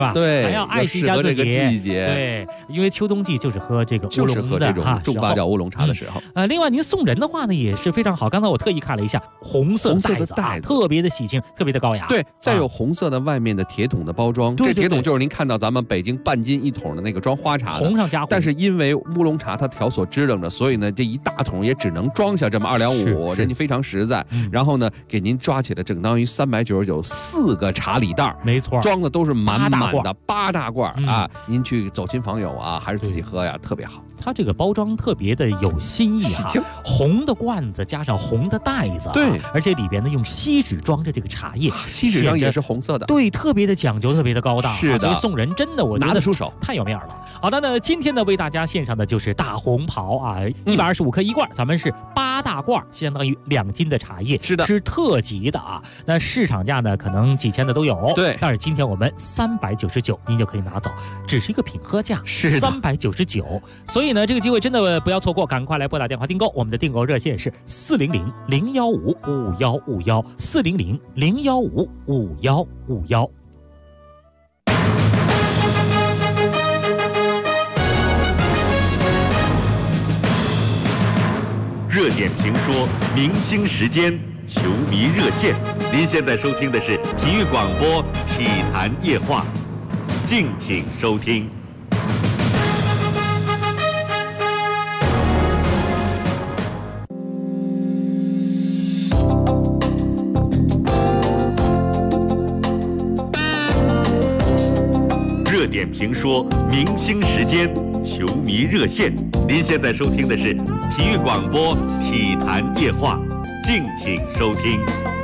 吧？ 对， 还要爱惜一下自己。 季节， 对，因为秋冬季就是喝这个乌龙的， 就是喝这种重发酵乌龙茶的时候。 另外您送人的话呢也是非常好。刚才我特意看了一下，红色的袋子，特别的喜庆，特别的高雅。 对，再有红色的外面的铁桶的包装，这铁桶就是您看到咱们北京半斤1桶的那个装花茶的， 红上加红。 但是因为乌龙茶它条索支棱着，所以呢这一大桶也只能装下这么2两5，人家非常实在。然后呢给您抓起来，整当于399，4个茶礼袋， 没错， 装的都是满满的8大罐啊！您去走亲访友啊，还是自己喝呀，特别好。 它这个包装特别的有新意啊，红的罐子加上红的袋子， 对， 而且里边呢用锡纸装着这个茶叶， 锡纸上也是红色的， 对，特别的讲究，特别的高档， 是的， 所以送人真的我觉得拿得出手， 太有面了。好的，那今天呢为大家献上的就是大红袍啊，125克1罐，咱们是8大罐，相当于2斤的茶叶， 是的， 是特级的啊。那市场价呢可能几千的都有， 对， 但是今天我们399，您就可以拿走，只是一个品喝价， 是 399。所以呢这个机会真的不要错过，赶快来拨打电话订购，我们的订购热线是400-015-5151，400-015-5151。 热点评说，明星时间，球迷热线。您现在收听的是体育广播体坛夜话，敬请收听。热点评说，明星时间，球迷热线。您现在收听的是体育广播体坛夜话，敬请收听。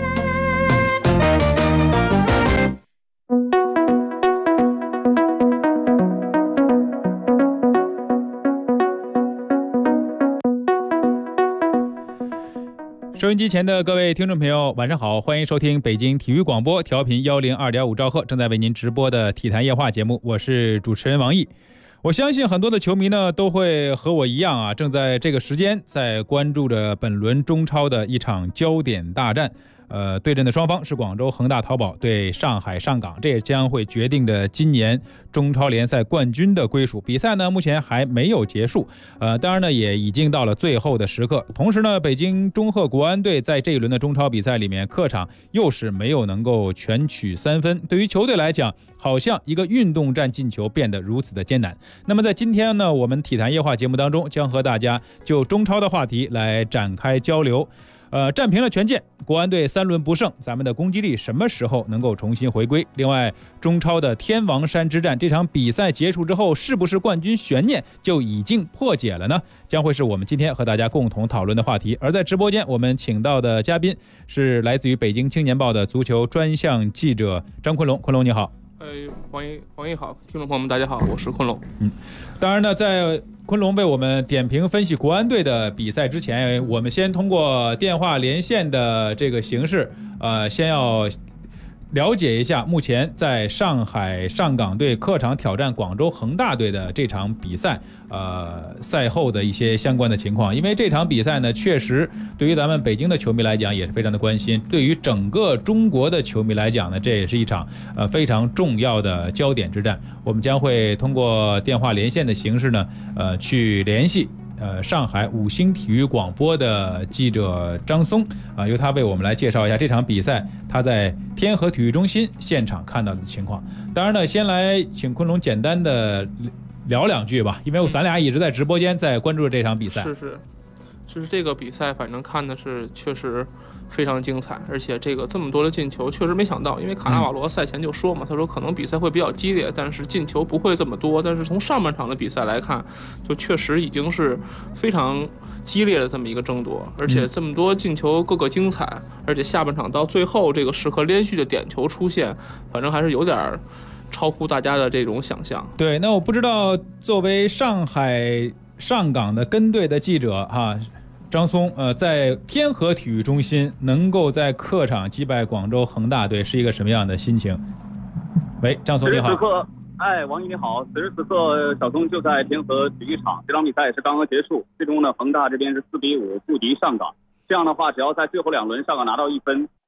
收音机前的各位听众朋友，晚上好，欢迎收听北京体育广播调频102.5兆赫正在为您直播的体坛夜话节目，我是主持人王毅。我相信很多的球迷呢都会和我一样啊，正在这个时间在关注着本轮中超的一场焦点大战。对阵的双方是广州恒大淘宝对上海上港，这也将会决定着今年中超联赛冠军的归属。比赛呢目前还没有结束，当然呢也已经到了最后的时刻。同时呢，北京中赫国安队在这一轮的中超比赛里面，客场又是没有能够全取3分。对于球队来讲，好像一个运动战进球变得如此的艰难。那么在今天呢，我们体坛夜话节目当中，将和大家就中超的话题来展开交流。战平了权健，国安队3轮不胜，咱们的攻击力什么时候能够重新回归？另外，中超的天王山之战这场比赛结束之后，是不是冠军悬念就已经破解了呢？将会是我们今天和大家共同讨论的话题。而在直播间，我们请到的嘉宾是来自于北京青年报的足球专项记者张昆龙。昆龙你好。 王毅好，听众朋友们大家好，我是昆龙。 当然呢，在昆龙为我们点评分析国安队的比赛之前，我们先通过电话连线的这个形式，先要了解一下目前在上海上港队客场挑战广州恒大队的这场比赛，赛后的一些相关的情况。因为这场比赛呢，确实对于咱们北京的球迷来讲也是非常的关心，对于整个中国的球迷来讲呢，这也是一场非常重要的焦点之战。我们将会通过电话连线的形式呢，去联系上海五星体育广播的记者张松由他为我们来介绍一下这场比赛他在天河体育中心现场看到的情况。当然呢，先来请昆龙简单的聊两句吧，因为咱俩一直在直播间在关注这场比赛。 就是这个比赛，反正看的是确实非常精彩，而且这么多的进球，确实没想到，因为卡纳瓦罗赛前就说嘛，他说可能比赛会比较激烈，但是进球不会这么多。但是从上半场的比赛来看，就确实已经是非常激烈的这么一个争夺，而且这么多进球个个精彩，而且下半场到最后这个时刻连续的点球出现，反正还是有点超乎大家的这种想象。 对，那我不知道作为上海上港的跟队的记者张松在天河体育中心能够在客场击败广州恒大队是一个什么样的心情？喂，张松你好。 此时此刻，王毅你好。此时此刻，小松就在天河体育场，这场比赛也是刚刚结束。最终呢，恒大这边是4-5不敌上港。这样的话，只要在最后2轮上港拿到1分，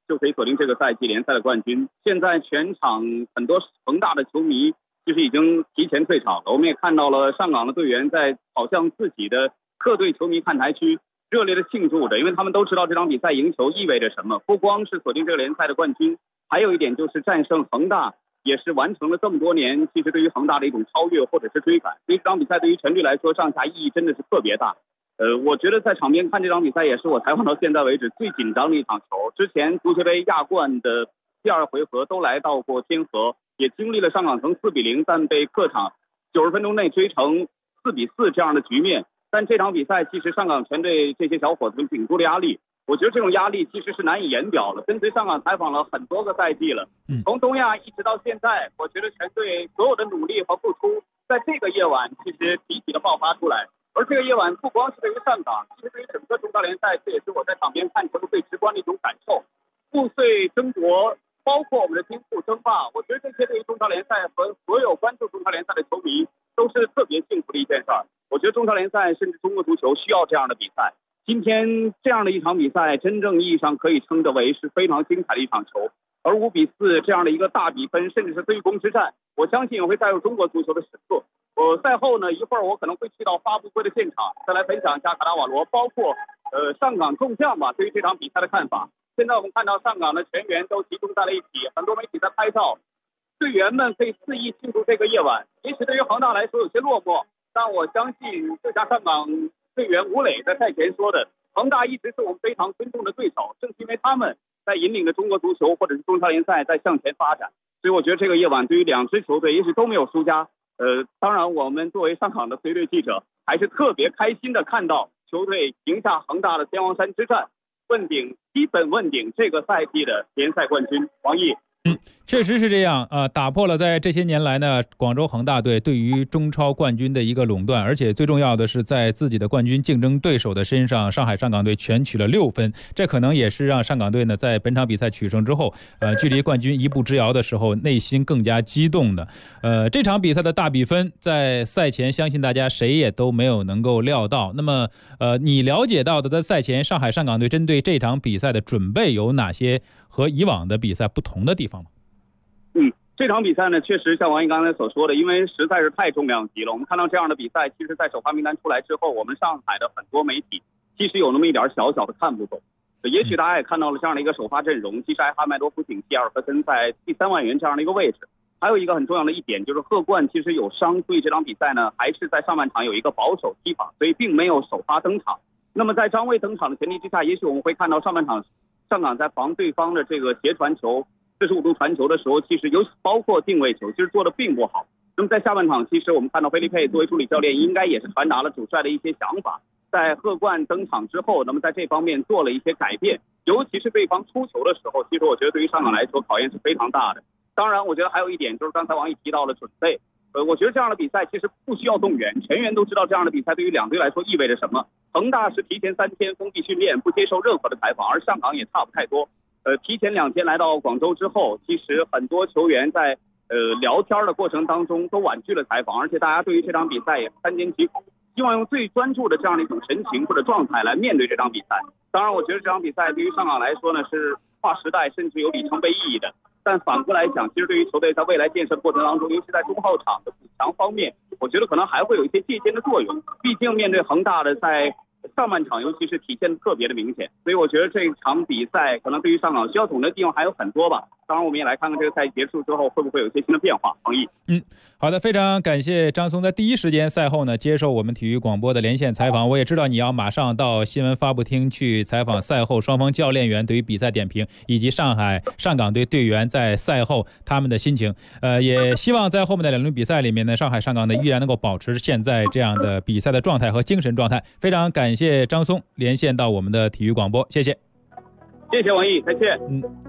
就可以锁定这个赛季联赛的冠军。现在全场很多恒大的球迷其实已经提前退场了，我们也看到了上港的队员在跑向自己的客队球迷看台区热烈的庆祝着，因为他们都知道这场比赛赢球意味着什么，不光是锁定这个联赛的冠军，还有一点就是战胜恒大，也是完成了这么多年其实对于恒大的一种超越或者是追赶。所以这场比赛对于陈队来说上下意义真的是特别大。我觉得在场边看这场比赛也是我采访到现在为止最紧张的一场球。之前足协杯亚冠的第2回合都来到过天河，也经历了上港城4-0，但被客场90分钟内追成4-4这样的局面。但这场比赛其实上港全队这些小伙子们顶住了压力，我觉得这种压力其实是难以言表的。跟随上港采访了很多个赛季了，从东亚一直到现在，我觉得全队所有的努力和付出在这个夜晚其实集体的爆发出来。而这个夜晚不光是对于上港，其实对于整个中超联赛，这也是我在场边看球的最直观的一种感受。互碎争夺，包括我们的京沪争霸，我觉得这些对于中超联赛和所有关注中超联赛的球迷都是特别幸福的一件事儿。我觉得中超联赛甚至中国足球需要这样的比赛。今天这样的一场比赛，真正意义上可以称得为是非常精彩的一场球。而5-4这样的一个大比分，甚至是对攻之战，我相信也会带入中国足球的史册。赛后呢，一会儿我可能会去到发布会的现场，再来分享一下卡纳瓦罗，包括上港众将吧对于这场比赛的看法。现在我们看到上港的全员都集中在了一起，很多媒体在拍照，队员们可以肆意庆祝这个夜晚。也许对于恒大来说有些落寞，但我相信就像上港队员吴磊在赛前说的，恒大一直是我们非常尊重的对手，正是因为他们在引领着中国足球或者是中超联赛在向前发展。所以我觉得这个夜晚对于2支球队也许都没有输家。当然我们作为上港的随队记者还是特别开心的看到球队赢下恒大的天王山之战，基本问鼎这个赛季的联赛冠军。王毅， 确实是这样打破了在这些年来呢广州恒大队对于中超冠军的一个垄断，而且最重要的是在自己的冠军竞争对手的身上，上海上港队全取了6分，这可能也是让上港队呢在本场比赛取胜之后距离冠军一步之遥的时候内心更加激动的。这场比赛的大比分在赛前相信大家谁也都没有能够料到。那么你了解到的在赛前上海上港队针对这场比赛的准备有哪些和以往的比赛不同的地方吗？ 这场比赛呢，确实像王毅刚才所说的，因为实在是太重量级了。我们看到这样的比赛，其实在首发名单出来之后，我们上海的很多媒体其实有那么一点小小的看不懂。也许大家也看到了这样的一个首发阵容，其实埃哈迈多夫顶替阿尔克森在第3万元这样的一个位置。还有一个很重要的一点就是赫冠其实有伤，所以这场比赛呢还是在上半场有一个保守踢法，所以并没有首发登场。那么在张卫登场的前提之下，也许我们会看到上半场上港在防对方的这个斜传球45度传球的时候，其实有包括定位球其实做的并不好。那么在下半场，其实我们看到菲利佩作为助理教练应该也是传达了主帅的一些想法，在赫冠登场之后，那么在这方面做了一些改变，尤其是对方出球的时候，其实我觉得对于上港来说考验是非常大的。当然我觉得还有一点就是刚才王毅提到了准备，我觉得这样的比赛其实不需要动员，全员都知道这样的比赛对于2队来说意味着什么。恒大是提前3天封闭训练，不接受任何的采访，而上港也差不太多。提前2天来到广州之后，其实很多球员在聊天的过程当中都婉拒了采访，而且大家对于这场比赛也三缄其口，希望用最专注的这样的一种神情或者状态来面对这场比赛。当然我觉得这场比赛对于上港来说呢是划时代甚至有里程碑意义的，但反过来讲，其实对于球队在未来建设的过程当中，尤其在中后场的补强方面，我觉得可能还会有一些借鉴的作用。毕竟面对恒大的在上半场尤其是体现的特别的明显，所以我觉得这场比赛可能对于上港需要总结的地方还有很多吧。当然我们也来看看这个赛季结束之后会不会有一些新的变化。王毅， 好的，非常感谢张松在第一时间赛后呢接受我们体育广播的连线采访。我也知道你要马上到新闻发布厅去采访赛后双方教练员对于比赛点评，以及上港队队员在赛后他们的心情。也希望在后面的2轮比赛里面呢，上海上港队依然能够保持现在这样的比赛的状态和精神状态。非常感谢张松连线到我们的体育广播，谢谢。 谢谢王毅，再见。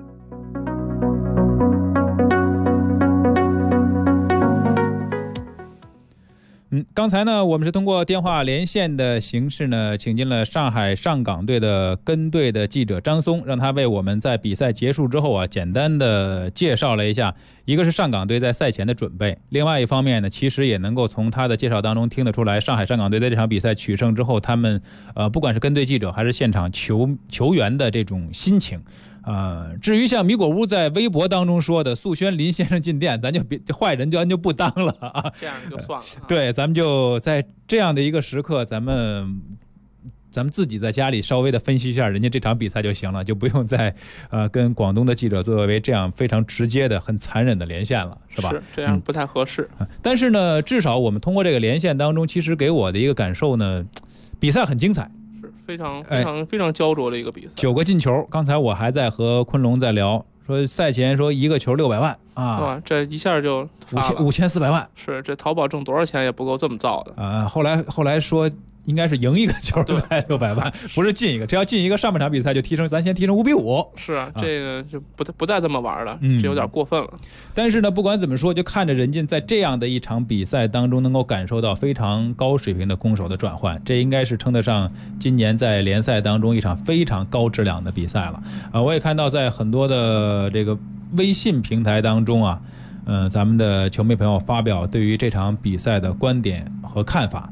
刚才呢，我们是通过电话连线的形式呢，请进了上海上港队的跟队的记者张松，让他为我们在比赛结束之后简单的介绍了一下，一个是上港队在赛前的准备，另外一方面呢，其实也能够从他的介绍当中听得出来，上海上港队在这场比赛取胜之后，他们不管是跟队记者还是现场球员的这种心情。 至于像米果屋在微博当中说的速宣林先生进店，咱就别这坏人咱就不当了啊， 这样就算了。 对，咱们就在这样的一个时刻，咱们自己在家里稍微的分析一下人家这场比赛就行了，就不用再跟广东的记者作为这样非常直接的很残忍的连线了，是吧？ 是这样不太合适。 但是呢，至少我们通过这个连线当中，其实给我的一个感受呢，比赛很精彩。 非常焦灼的一个比赛 ，9个进球。刚才我还在和昆龙在聊，说赛前说一个球600万啊， 哇，这一下就 5400万， 是这淘宝挣多少钱也不够这么造的啊。后来说应该是赢一个球才600万，不是进一个，只要进一个上半场比赛就咱先提升5-5。 是啊，这个就不再这么玩了，这有点过分了。 但是呢，不管怎么说，就看着人家在这样的一场比赛当中，能够感受到非常高水平的攻守的转换，这应该是称得上今年在联赛当中一场非常高质量的比赛了。我也看到在很多的这个微信平台当中啊，咱们的球迷朋友发表对于这场比赛的观点和看法，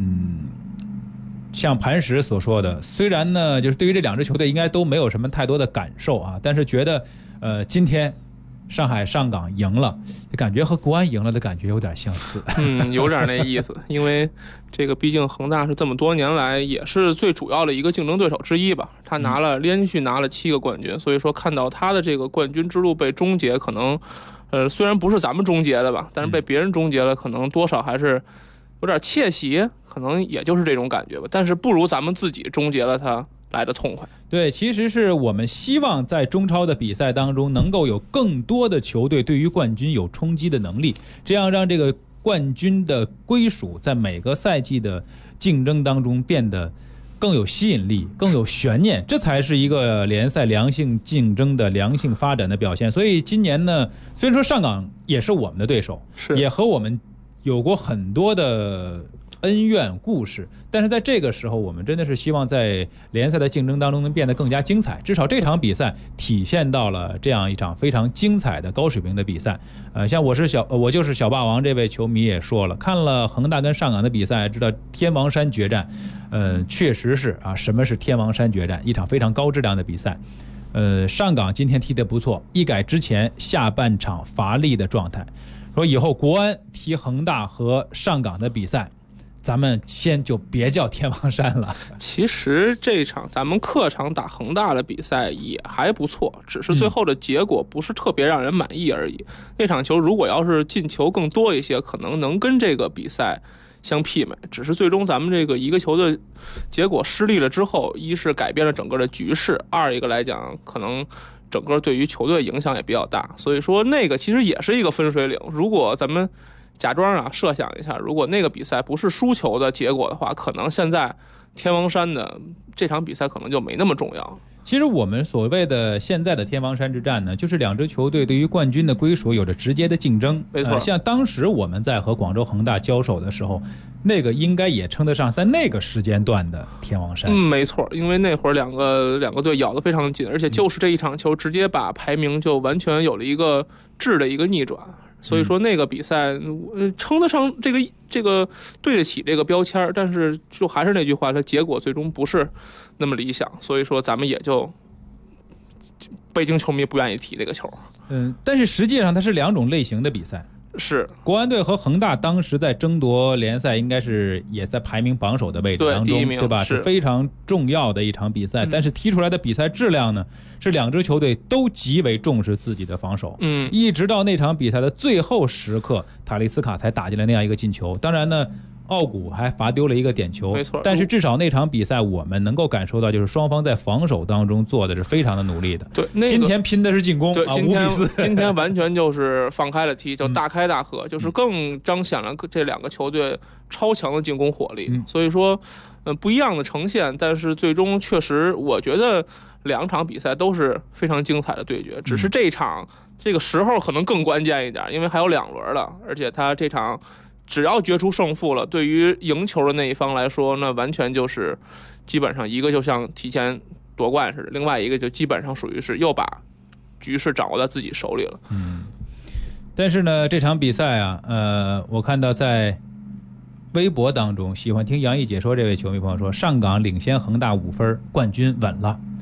像磐石所说的，虽然呢，就是对于这两支球队应该都没有什么太多的感受啊，但是觉得，今天上海上港赢了，感觉和国安赢了的感觉有点相似。 有点那意思，因为这个毕竟恒大是这么多年来也是最主要的一个竞争对手之一吧，他连续拿了7个冠军，所以说看到他的这个冠军之路被终结，可能，虽然不是咱们终结的吧，但是被别人终结了，可能多少还是有点窃喜，可能也就是这种感觉吧，但是不如咱们自己终结了它来的痛快。 对，其实是我们希望在中超的比赛当中能够有更多的球队对于冠军有冲击的能力，这样让这个冠军的归属在每个赛季的竞争当中变得更有吸引力，更有悬念，这才是一个联赛良性竞争的良性发展的表现。所以今年呢，虽然说上港也是我们的对手，也和我们有过很多的恩怨故事，但是在这个时候，我们真的是希望在联赛的竞争当中能变得更加精彩。至少这场比赛体现到了这样一场非常精彩的高水平的比赛。像我就是小霸王这位球迷也说了，看了恒大跟上港的比赛，知道天王山决战，确实是啊，什么是天王山决战？一场非常高质量的比赛。上港今天踢得不错，一改之前下半场乏力的状态。说以后国安踢恒大和上港的比赛，咱们先就别叫天王山了。 其实这场咱们客场打恒大的比赛也还不错，只是最后的结果不是特别让人满意而已。那场球如果要是进球更多一些，可能能跟这个比赛相媲美，只是最终咱们这个一个球的结果失利了之后，一是改变了整个的局势，二一个来讲可能整个对于球队影响也比较大，所以说那个其实也是一个分水岭。如果咱们假装设想一下，如果那个比赛不是输球的结果的话，可能现在天王山的这场比赛可能就没那么重要。 其实我们所谓的现在的天王山之战呢，就是两支球队对于冠军的归属有着直接的竞争。 没错， 像当时我们在和广州恒大交手的时候，那个应该也称得上在那个时间段的天王山。 没错，因为那会儿两个队咬得非常紧，而且就是这一场球直接把排名就完全有了一个质的一个逆转。所以说那个比赛称得上这个对得起这个标签，但是就还是那句话，它结果最终不是那么理想，所以说咱们也就北京球迷不愿意踢这个球。 但是实际上它是两种类型的比赛。 是国安队和恒大当时在争夺联赛，应该是也在排名榜首的位置当中，对吧？是非常重要的一场比赛。但是踢出来的比赛质量呢，是两支球队都极为重视自己的防守。一直到那场比赛的最后时刻，塔利斯卡才打进了那样一个进球。当然呢，奥古还罚丢了一个点球， 没错。 但是至少那场比赛我们能够感受到，就是双方在防守当中做的是非常的努力的。 对， 今天拼的是进攻， 对， 5比4。 今天完全就是放开了踢，就大开大合，就是更彰显了这两个球队超强的进攻火力。所以说，不一样的呈现，但是最终确实，我觉得两场比赛都是非常精彩的对决。只是这一场这个时候可能更关键一点，因为还有2轮了，而且他这场只要决出胜负了，对于赢球的那一方来说，那完全就是基本上一个就像提前夺冠似的，另外一个就基本上属于是又把局势掌握在自己手里了。 但是呢，这场比赛啊，我看到在微博当中，喜欢听杨毅解说这位球迷朋友说，上港领先恒大5分，冠军稳了。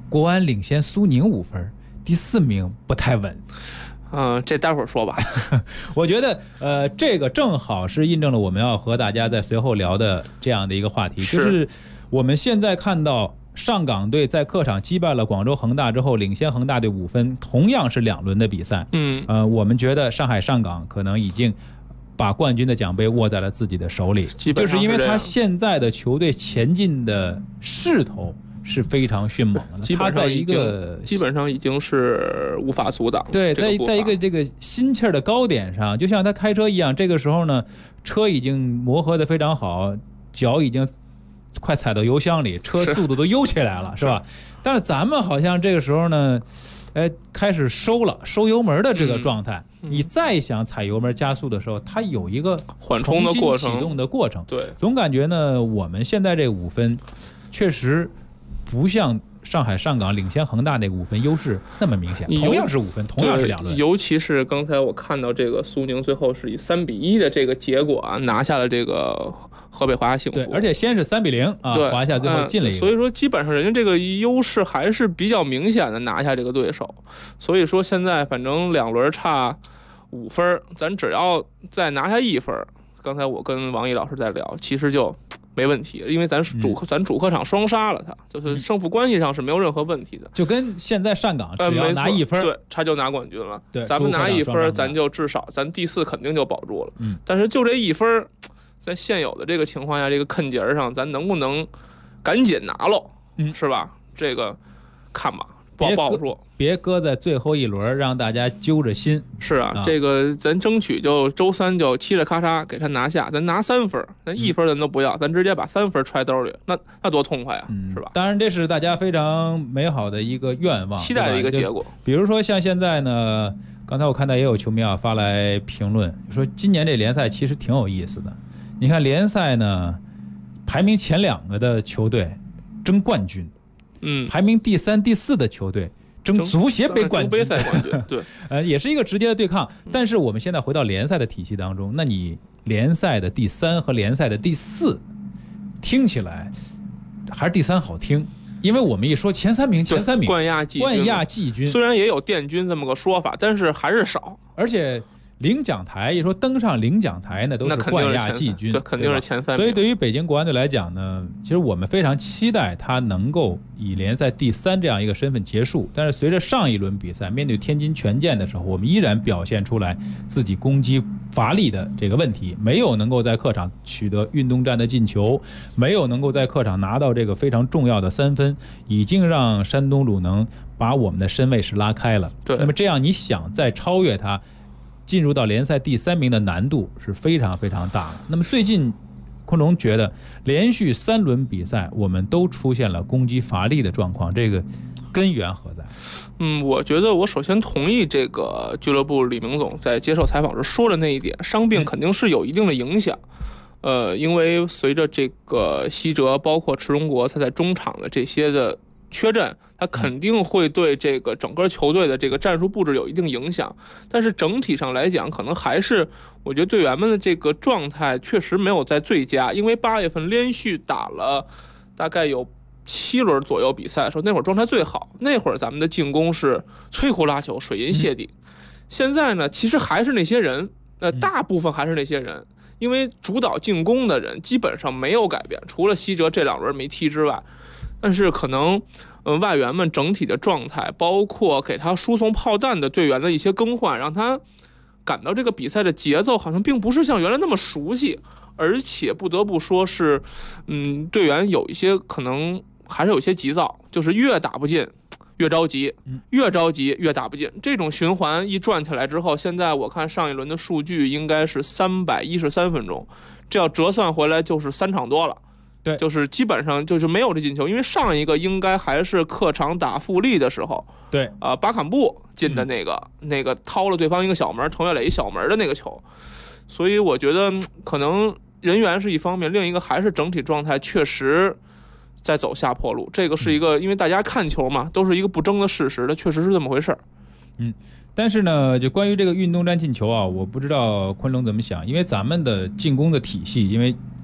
国安领先苏宁5分，第4名不太稳。 这待会儿说吧。 我觉得这个正好是印证了我们要和大家在随后聊的这样的一个话题，就是我们现在看到上港队在客场击败了广州恒大之后，领先恒大队5分，同样是2轮的比赛。我们觉得上海上港可能已经把冠军的奖杯握在了自己的手里，就是因为他现在的球队前进的势头是非常迅猛的，他在一个基本上已经是无法阻挡。 对，在一个这个心气儿的高点上，就像他开车一样，这个时候呢，车已经磨合的非常好，脚已经快踩到油箱里，车速度都悠起来了，是吧？但是咱们好像这个时候呢，开始收油门的这个状态。你再想踩油门加速的时候，它有一个缓冲的过程， 启动的过程。 对， 总感觉呢，我们现在这5分确实不像上海上港领先恒大那个5分优势那么明显。同样是5分，同样是2轮。 尤其是刚才我看到这个苏宁最后是以3-1的这个结果拿下了这个河北华夏幸福。 对，而且先是3-0啊，华夏最后进了一个。 所以说基本上人家这个优势还是比较明显的拿下这个对手。所以说现在反正2轮差5分，咱只要再拿下1分，刚才我跟王毅老师在聊，其实就没问题，因为咱主客场双杀了他，就是胜负关系上是没有任何问题的， 就跟现在上港只要拿1分， 对，他就拿冠军了。 对， 咱们拿1分，咱就至少咱第4肯定就保住了。但是就这1分，在现有的这个情况下，这个坑节上，咱能不能赶紧拿喽？是吧？这个看吧。不好说， 别搁在最后1轮，让大家揪着心。 是啊，这个咱争取就周3就嘁哩咔嚓给他拿下，咱拿3分，咱1分咱都不要，咱直接把3分揣兜里，那多痛快啊，是吧？ 当然，这是大家非常美好的一个愿望， 期待的一个结果。 比如说像现在呢，刚才我看到也有球迷发来评论，说今年这联赛其实挺有意思的。你看联赛呢，排名前2个的球队争冠军。排名第3、第4的球队争足协杯冠军， 对， 也是一个直接的对抗。但是我们现在回到联赛的体系当中，那你联赛的第3和联赛的第4，听起来还是第3好听，因为我们一说前三名， 冠亚季军，虽然也有殿军这么个说法，但是还是少， 而且。领奖台一说登上领奖台呢，都是冠亚季军， 对，肯定是前3名。 所以对于北京国安队来讲呢，其实我们非常期待他能够以联赛第3这样一个身份结束。但是随着上一轮比赛面对天津权健的时候，我们依然表现出来自己攻击乏力的这个问题，没有能够在客场取得运动战的进球，没有能够在客场拿到这个非常重要的3分，已经让山东鲁能把我们的身位是拉开了。 对， 那么这样你想再超越他，进入到联赛第3名的难度是非常非常大的。那么最近昆龙觉得连续3轮比赛我们都出现了攻击乏力的状况，这个根源何在？ 我觉得我首先同意这个俱乐部李明总在接受采访时说的那一点，伤病肯定是有一定的影响。因为随着这个西哲包括池荣国他在中场的这些的缺阵，他肯定会对这个整个球队的这个战术布置有一定影响。但是整体上来讲，可能还是我觉得队员们的这个状态确实没有在最佳。因为8月份连续打了大概有7轮左右比赛的时候，那会儿状态最好，那会儿咱们的进攻是摧枯拉朽、水银泻地。现在呢，其实还是那些人，大部分还是那些人，因为主导进攻的人基本上没有改变，除了西哲这2轮没踢之外。但是可能外援们整体的状态，包括给他输送炮弹的队员的一些更换，让他感到这个比赛的节奏好像并不是像原来那么熟悉。而且不得不说是队员有一些可能还是有些急躁，就是越打不进越着急，越着急越打不进，这种循环一转起来之后，现在我看上一轮的数据应该是313分钟，这要折算回来就是3场多了。 对， 就是基本上就是没有这进球，因为上一个应该还是客场打富力的时候， 对巴坎布进的那个掏了对方一个小门，程岳磊一小门的那个球，所以我觉得可能人员是一方面，另一个还是整体状态确实在走下坡路，这个是一个因为大家看球嘛，都是一个不争的事实的，确实是这么回事儿。 但是呢，就关于这个运动战进球啊，我不知道昆龙怎么想，因为咱们的进攻的体系，因为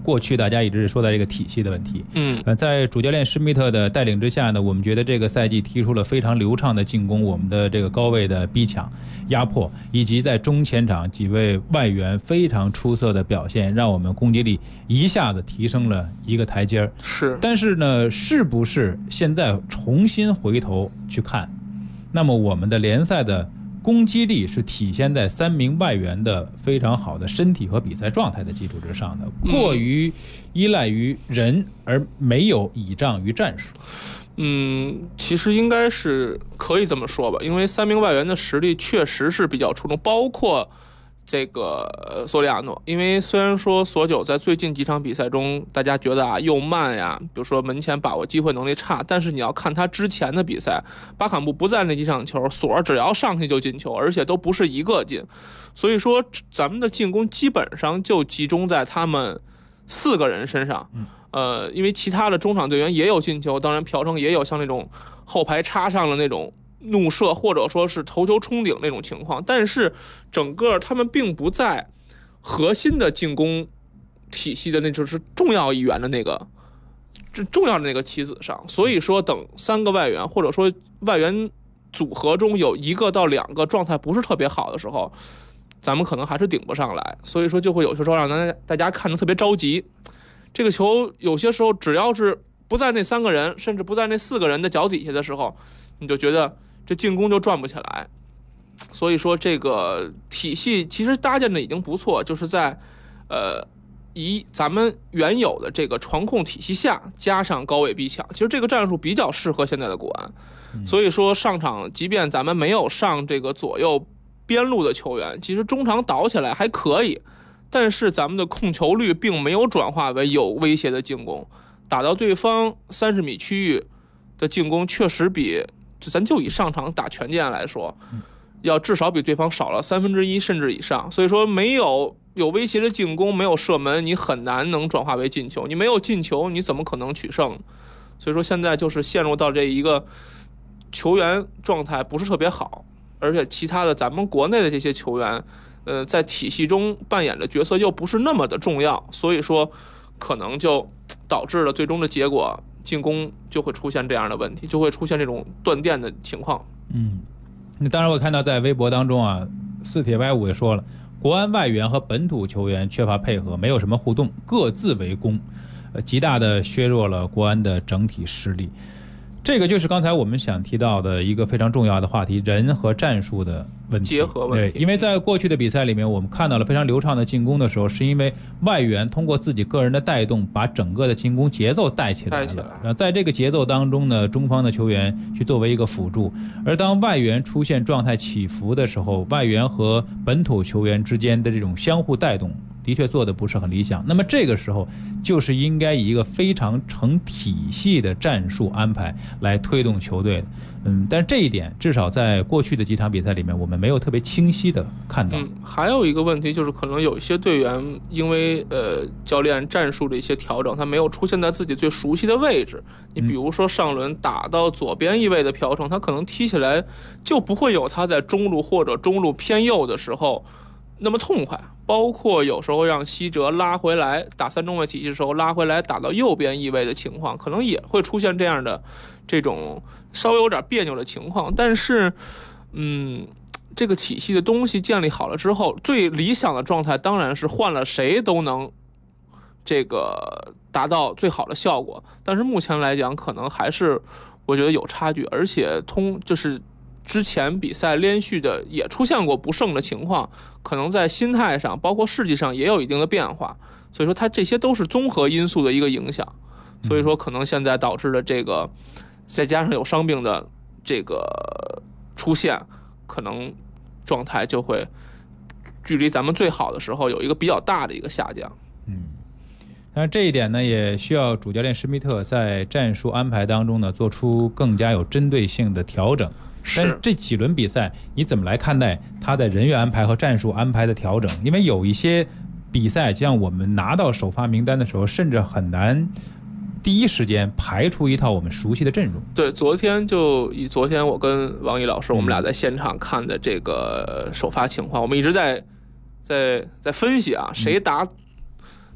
过去大家一直说的这个体系的问题。在主教练施密特的带领之下呢，我们觉得这个赛季踢出了非常流畅的进攻，我们的这个高位的逼抢、压迫，以及在中前场几位外援非常出色的表现，让我们攻击力一下子提升了一个台阶。 是， 但是呢，是不是现在重新回头去看，那么我们的联赛的攻击力是体现在3名外援的非常好的身体和比赛状态的基础之上的，过于依赖于人而没有倚仗于战术。 其实应该是可以这么说吧，因为3名外援的实力确实是比较出众，包括这个索里亚诺。因为虽然说索九在最近几场比赛中大家觉得又慢呀，比如说门前把握机会能力差，但是你要看他之前的比赛，巴坎布不在那几场球，索只要上去就进球，而且都不是一个进。所以说咱们的进攻基本上就集中在他们4个人身上。因为其他的中场队员也有进球，当然朴成也有像那种后排插上了那种怒射或者说是头球冲顶那种情况，但是整个他们并不在核心的进攻体系的那就是重要一员的那个重要的那个棋子上。所以说等3个外援或者说外援组合中有1个到2个状态不是特别好的时候，咱们可能还是顶不上来，所以说就会有些时候让大家看得特别着急。这个球有些时候只要是不在那3个人甚至不在那4个人的脚底下的时候，你就觉得这进攻就转不起来。所以说这个体系其实搭建的已经不错，就是在以咱们原有的这个传控体系下加上高位逼抢，其实这个战术比较适合现在的国安。所以说上场即便咱们没有上这个左右边路的球员，其实中场倒起来还可以，但是咱们的控球率并没有转化为有威胁的进攻，打到对方30米区域的进攻确实比咱就以上场打权健来说，要至少比对方少了1/3甚至以上。所以说没有威胁的进攻，没有射门，你很难能转化为进球，你没有进球你怎么可能取胜？所以说现在就是陷入到这一个球员状态不是特别好，而且其他的咱们国内的这些球员在体系中扮演的角色又不是那么的重要，所以说可能就导致了最终的结果，进攻就会出现这样的问题，就会出现这种断电的情况。 那当然我看到在微博当中啊，四铁歪五也说了，国安外援和本土球员缺乏配合，没有什么互动，各自为功，极大的削弱了国安的整体实力。这个就是刚才我们想提到的一个非常重要的话题，人和战术的问题， 结合问题。 对，因为在过去的比赛里面，我们看到了非常流畅的进攻的时候，是因为外援通过自己个人的带动，把整个的进攻节奏带起来了。在这个节奏当中呢，中方的球员去作为一个辅助，而当外援出现状态起伏的时候，外援和本土球员之间的这种相互带动的确做的不是很理想。那么这个时候就是应该以一个非常成体系的战术安排来推动球队的。但是这一点至少在过去的几场比赛里面我们没有特别清晰的看到。 还有一个问题就是可能有一些队员因为教练战术的一些调整，他没有出现在自己最熟悉的位置。你比如说上轮打到左边翼位的朴成，他可能踢起来就不会有他在中路或者中路偏右的时候那么痛快，包括有时候让西哲拉回来打3中卫体系的时候拉回来打到右边翼位的情况，可能也会出现这样的这种稍微有点别扭的情况。但是这个体系的东西建立好了之后，最理想的状态当然是换了谁都能这个达到最好的效果，但是目前来讲可能还是我觉得有差距，而且就是之前比赛连续的也出现过不胜的情况，可能在心态上包括事迹上也有一定的变化，所以说它这些都是综合因素的一个影响。所以说可能现在导致的这个再加上有伤病的这个出现，可能状态就会距离咱们最好的时候有一个比较大的一个下降。 但是这一点呢，也需要主教练施密特在战术安排当中呢做出更加有针对性的调整。但是这几轮比赛你怎么来看待他的人员安排和战术安排的调整？因为有一些比赛像我们拿到首发名单的时候，甚至很难第一时间排出一套我们熟悉的阵容。 对，昨天我跟王毅老师我们俩在现场看的这个首发情况，我们一直在分析谁打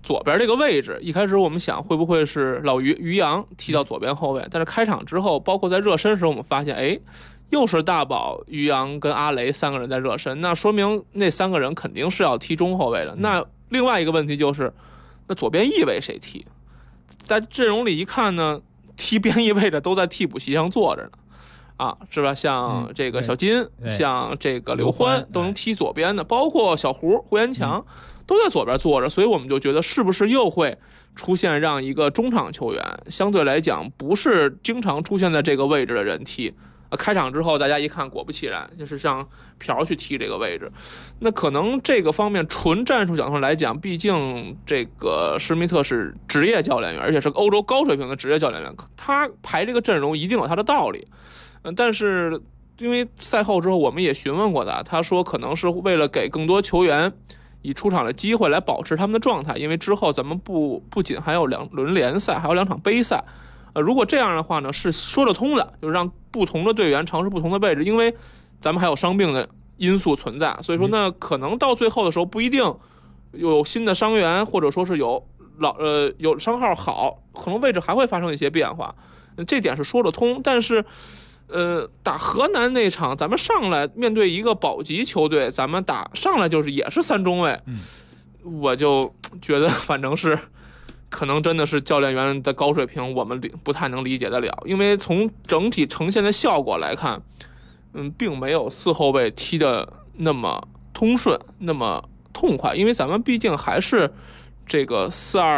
左边这个位置，一开始我们想会不会是老于洋踢到左边后卫，但是开场之后，包括在热身时候，我们发现，哎，又是大宝、于洋跟阿雷3个人在热身，那说明那3个人肯定是要踢中后卫的。那另外一个问题就是，那左边翼位谁踢？在阵容里一看呢，踢边翼位的都在替补席上坐着呢。啊，是吧？像这个小金，像这个刘欢都能踢左边的，包括小胡延强都在左边坐着，所以我们就觉得是不是又会出现让一个中场球员相对来讲不是经常出现在这个位置的人踢。开场之后大家一看，果不其然就是让朴去踢这个位置。那可能这个方面纯战术角度上来讲，毕竟这个施密特是职业教练员，而且是欧洲高水平的职业教练员，他排这个阵容一定有他的道理。但是因为赛后之后我们也询问过他说可能是为了给更多球员以出场的机会来保持他们的状态，因为之后咱们不仅还有2轮联赛，还有2场杯赛。如果这样的话呢，是说得通的，就是让不同的队员尝试不同的位置，因为咱们还有伤病的因素存在，所以说呢，可能到最后的时候不一定有新的伤员，或者说是有伤号好，可能位置还会发生一些变化，这点是说得通。但是打河南那场，咱们上来面对一个保级球队，咱们打上来就是也是3中卫，我就觉得反正是可能真的是教练员的高水平，我们不太能理解得了。因为从整体呈现的效果来看，并没有4后卫踢的那么通顺，那么痛快。因为咱们毕竟还是这个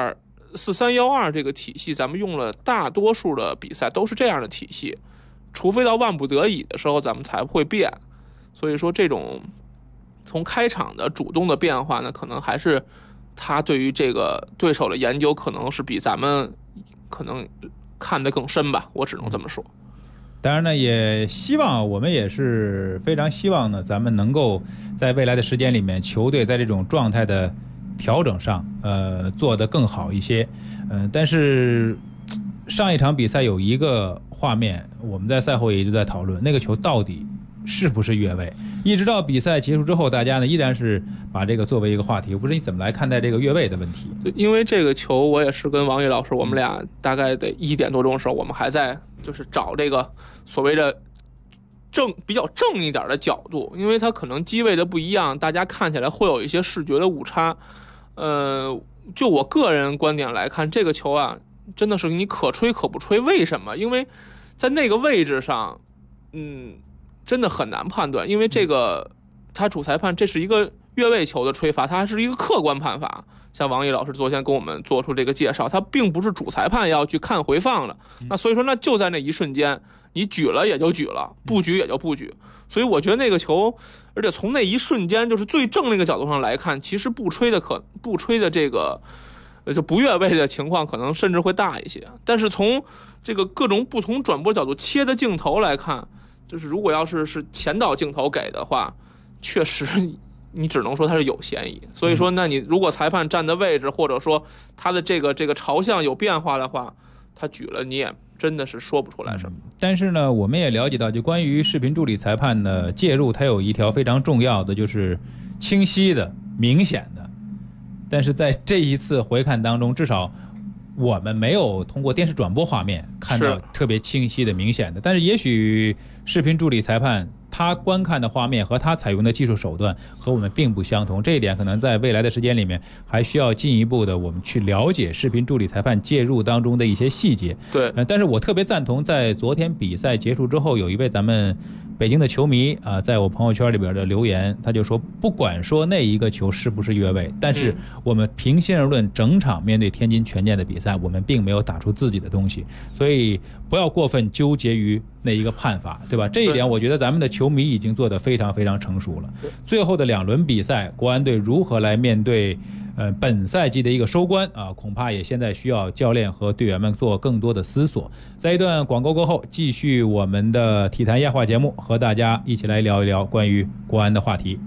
4-2-4-3-1-2这个体系，咱们用了大多数的比赛都是这样的体系。除非到万不得已的时候，咱们才会变。所以说，这种从开场的主动的变化呢，可能还是他对于这个对手的研究，可能是比咱们可能看得更深吧。我只能这么说。 当然呢，也希望我们也是非常希望呢，咱们能够在未来的时间里面，球队在这种状态的调整上，做得更好一些。但是上一场比赛有一个画面，我们在赛后也一直在讨论，那个球到底是不是越位？一直到比赛结束之后，大家呢依然是把这个作为一个话题。我不知道你怎么来看待这个越位的问题？ 因为这个球，我也是跟王毅老师，我们俩大概得1点多钟的时候，我们还在就是找这个所谓的比较正一点的角度，因为它可能机位的不一样，大家看起来会有一些视觉的误差。就我个人观点来看，这个球啊，真的是你可吹可不吹。为什么？因为在那个位置上，真的很难判断。因为这个他主裁判这是一个越位球的吹罚，它是一个客观判罚。像王毅老师昨天跟我们做出这个介绍，他并不是主裁判要去看回放的。那所以说，那就在那一瞬间，你举了也就举了，不举也就不举。所以我觉得那个球，而且从那一瞬间，就是最正那个角度上来看，其实不吹的这个就不越位的情况可能甚至会大一些。但是从这个各种不同转播角度切的镜头来看，就是如果要是前导镜头给的话，确实你只能说他是有嫌疑。所以说，那你如果裁判站的位置，或者说他的这个朝向有变化的话，他举了你也真的是说不出来什么。 但是呢，我们也了解到，就关于视频助理裁判的介入，它有一条非常重要的，就是清晰的、明显的。但是在这一次回看当中，至少我们没有通过电视转播画面看到特别清晰的、明显的。但是也许视频助理裁判他观看的画面和他采用的技术手段和我们并不相同，这一点可能在未来的时间里面还需要进一步的我们去了解视频助理裁判介入当中的一些细节。 对， 但是我特别赞同，在昨天比赛结束之后，有一位咱们北京的球迷啊，在我朋友圈里边的留言，他就说，不管说那一个球是不是越位，但是我们平心而论，整场面对天津权健的比赛，我们并没有打出自己的东西，所以不要过分纠结于那一个判罚，对吧？这一点我觉得咱们的球迷已经做得非常非常成熟了。最后的2轮比赛，国安队如何来面对本赛季的一个收官啊，恐怕也现在需要教练和队员们做更多的思索。在一段广告过后，继续我们的体坛夜话节目，和大家一起来聊一聊关于国安的话题。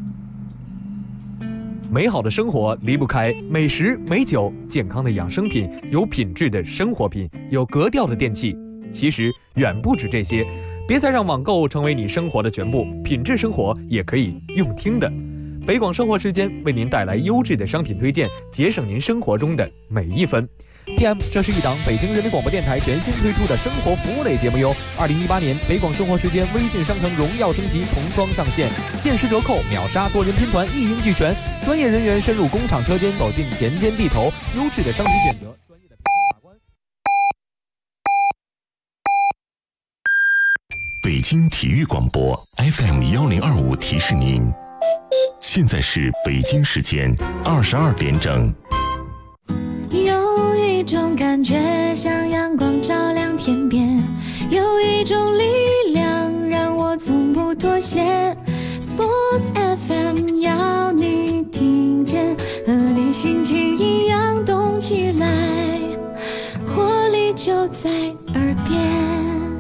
美好的生活离不开美食美酒，健康的养生品，有品质的生活品，有格调的电器。其实远不止这些，别再让网购成为你生活的全部，品质生活也可以用听的。 北广生活时间为您带来优质的商品推荐，节省您生活中的每一分。PM， 这是一档北京人民广播电台全新推出的生活服务类节目哟。2018年北广生活时间微信商城荣耀升级重装上线，限时折扣，秒杀多人拼团，一应俱全，专业人员深入工厂车间，走进田间地头，优质的商品选择，专业的品控把关。 北京体育广播 FM1025提示您，现在是北京时间22点整。 有一种感觉像阳光照亮天边，有一种力量让我从不妥协。 Sports FM 要你听见，和你心情一样动起来，活力就在耳边。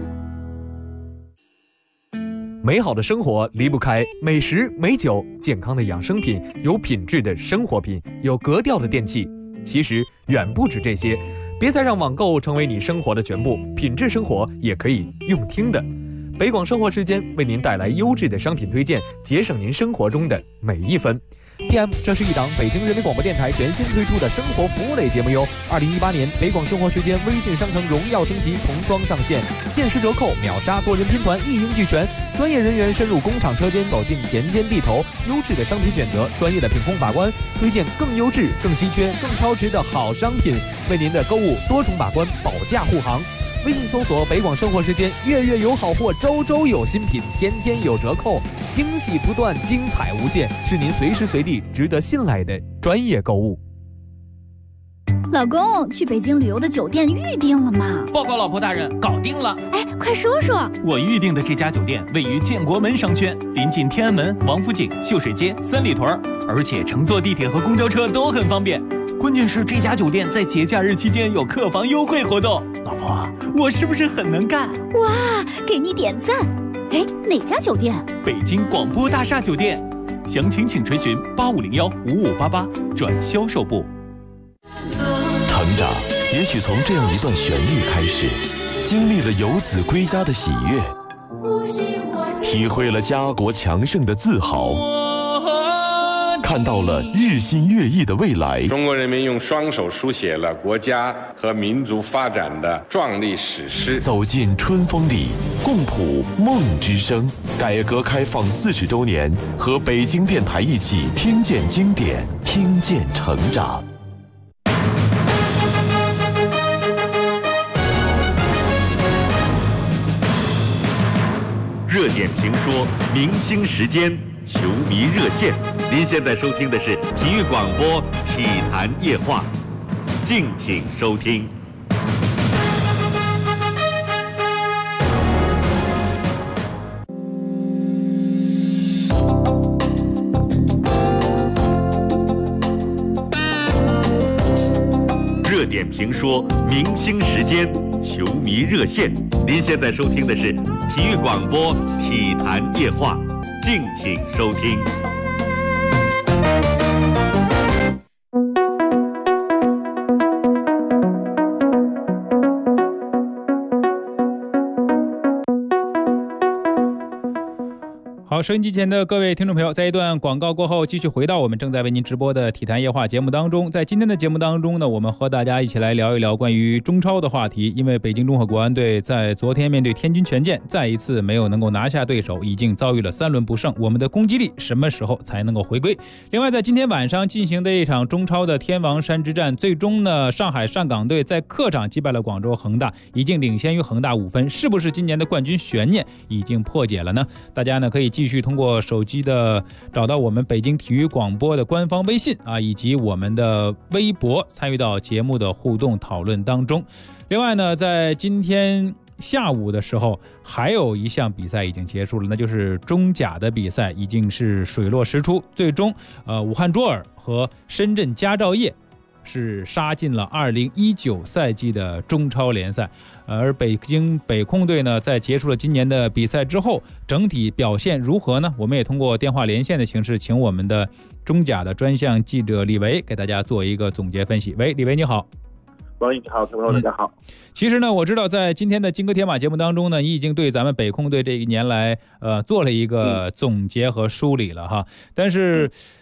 美好的生活离不开美食美酒，健康的养生品，有品质的生活品，有格调的电器。其实远不止这些，别再让网购成为你生活的全部，品质生活也可以用听的。北广生活时间为您带来优质的商品推荐，节省您生活中的每一分。PM， 这是一档北京人民广播电台全新推出的生活服务类节目哟。2018年北广生活时间微信商城荣耀升级重装上线，限时折扣，秒杀多人拼团，一应俱全，专业人员深入工厂车间，走进田间地头，优质的商品选择，专业的品控把关，推荐更优质、更稀缺、更超值的好商品，为您的购物多重把关，保驾护航。微信搜索北广生活时间，月月有好货，周周有新品，天天有折扣，惊喜不断，精彩无限，是您随时随地值得信赖的专业购物。 老公，去北京旅游的酒店预定了吗？ 报告老婆大人，搞定了。 哎，快说说。 我预定的这家酒店位于建国门商圈，临近天安门、王府井、秀水街、三里屯，而且乘坐地铁和公交车都很方便。关键是这家酒店在节假日期间有客房优惠活动。老婆，我是不是很能干？ 哇，给你点赞。哎，哪家酒店？ 北京广播大厦酒店。详情请垂询8501-5588转销售部。 成长也许从这样一段旋律开始，经历了游子归家的喜悦，体会了家国强盛的自豪，看到了日新月异的未来。 中国人民用双手书写了国家和民族发展的壮丽史诗。 走进春风里，共谱梦之声。改革开放40周年，和北京电台一起听见经典，听见成长。 热点评说，明星时间，球迷热线。您现在收听的是体育广播体坛夜话，敬请收听。热点评说，明星时间，球迷热线。您现在收听的是体育广播体坛夜话，敬请收听。 好，收音机前的各位听众朋友，在一段广告过后，继续回到我们正在为您直播的体坛夜话节目当中。在今天的节目当中呢，我们和大家一起来聊一聊关于中超的话题。因为北京中赫国安队在昨天面对天津权健，再一次没有能够拿下对手，已经遭遇了3轮不胜。我们的攻击力什么时候才能够回归？另外，在今天晚上进行的一场中超的天王山之战，最终呢，上海上港队在客场击败了广州恒大，已经领先于恒大5分。是不是今年的冠军悬念已经破解了呢？大家呢可以继续通过手机的找到我们北京体育广播的官方微信以及我们的微博，参与到节目的互动讨论当中。另外呢，在今天下午的时候，还有一项比赛已经结束了，那就是中甲的比赛已经是水落石出，最终武汉卓尔和深圳佳兆业是杀进了2019赛季的中超联赛，而北京北控队呢，在结束了今年的比赛之后，整体表现如何呢？我们也通过电话连线的形式，请我们的中甲的专项记者李维给大家做一个总结分析。喂，李维你好。 王毅你好，朋友大家好。 其实呢，我知道在今天的金戈铁马节目当中呢，你已经对咱们北控队这一年来做了一个总结和梳理了哈。但是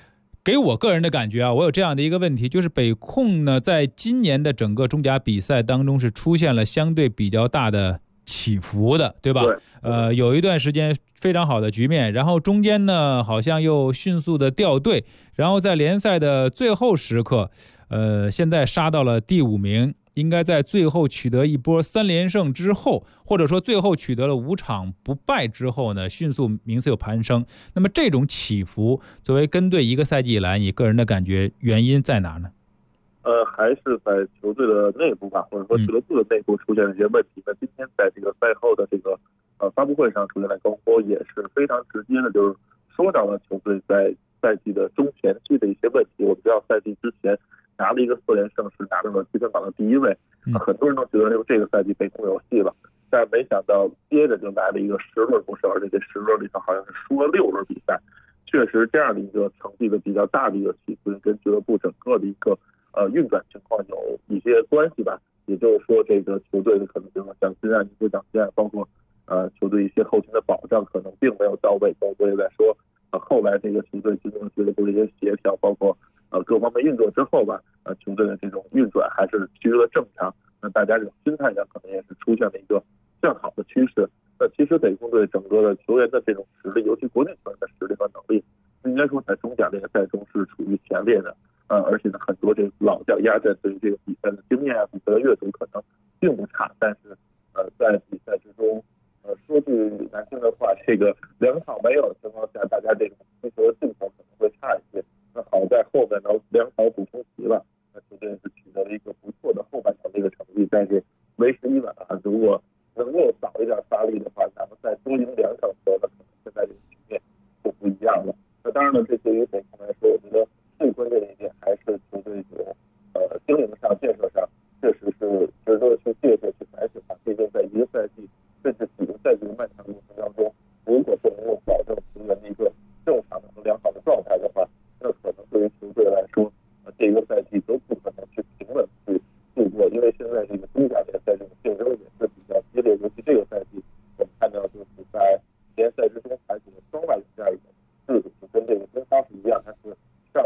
给我个人的感觉啊，我有这样的一个问题，就是北控呢，在今年的整个中甲比赛当中是出现了相对比较大的起伏的，对吧？ 对。 有一段时间非常好的局面，然后中间呢好像又迅速的掉队，然后在联赛的最后时刻，现在杀到了第5名。应该在最后取得一波3连胜之后，或者说最后取得了5场不败之后呢，迅速名次又攀升。那么这种起伏，作为跟队一个赛季以来，你个人的感觉原因在哪呢？ 还是在球队的内部吧，或者说俱乐部的内部出现了一些问题。那今天在这个赛后的这个发布会上出现的高波也是非常直接的，就是说到了球队在赛季的中前期的一些问题。我们知道赛季之前拿了一个4连胜，是拿到了积分榜的第1位。很多人都觉得这个赛季北控有戏了，但没想到接着就来了一个10轮不胜，而且这10轮里头好像是输了6轮比赛。确实这样的一个成绩的比较大的一个起伏，跟俱乐部整个的一个运转情况有一些关系吧。也就是说，这个球队的可能这种奖金啊、年度奖金啊，包括球队一些后勤的保障，可能并没有到位。所以来说，后来这个球队经过俱乐部的一些协调，包括各方面运作之后吧，球队的这种运转还是趋于了正常。那大家这种心态上可能也是出现了一个向好的趋势。那其实北控队整个的球员的这种实力，尤其国内球员的实力和能力，应该说在中甲联赛中是处于前列的。而且呢，很多这个老将压阵，对于这个比赛的经验啊、比赛的阅读可能并不差，但是在比赛之中，说句难听的话，这个2场没有的情况下，大家这种踢球的劲头可能会差一些。那好在后面呢2场补充齐了，那球队是取得了一个不错的后半场的一个成绩，但是为时已晚啊！如果能够早一点发力的话，咱们再多赢2场球，那可能现在这个局面就不一样了。那当然了，这对于北控来说，我觉得最关键的一点还是球队的经营上、建设上，确实是值得去借鉴、去反省的。毕竟在一个赛季甚至几个赛季的漫长过程当中，如果不能够保证球员的一个正常的和良好的状态的话，那可能对于球队来说，这个赛季都不可能去平稳去度过。因为现在这个中甲联赛这种竞争也是比较激烈，尤其这个赛季，我们看到就是在联赛之中采取了双外援这样一种制度，就跟这个中超是一样，它是上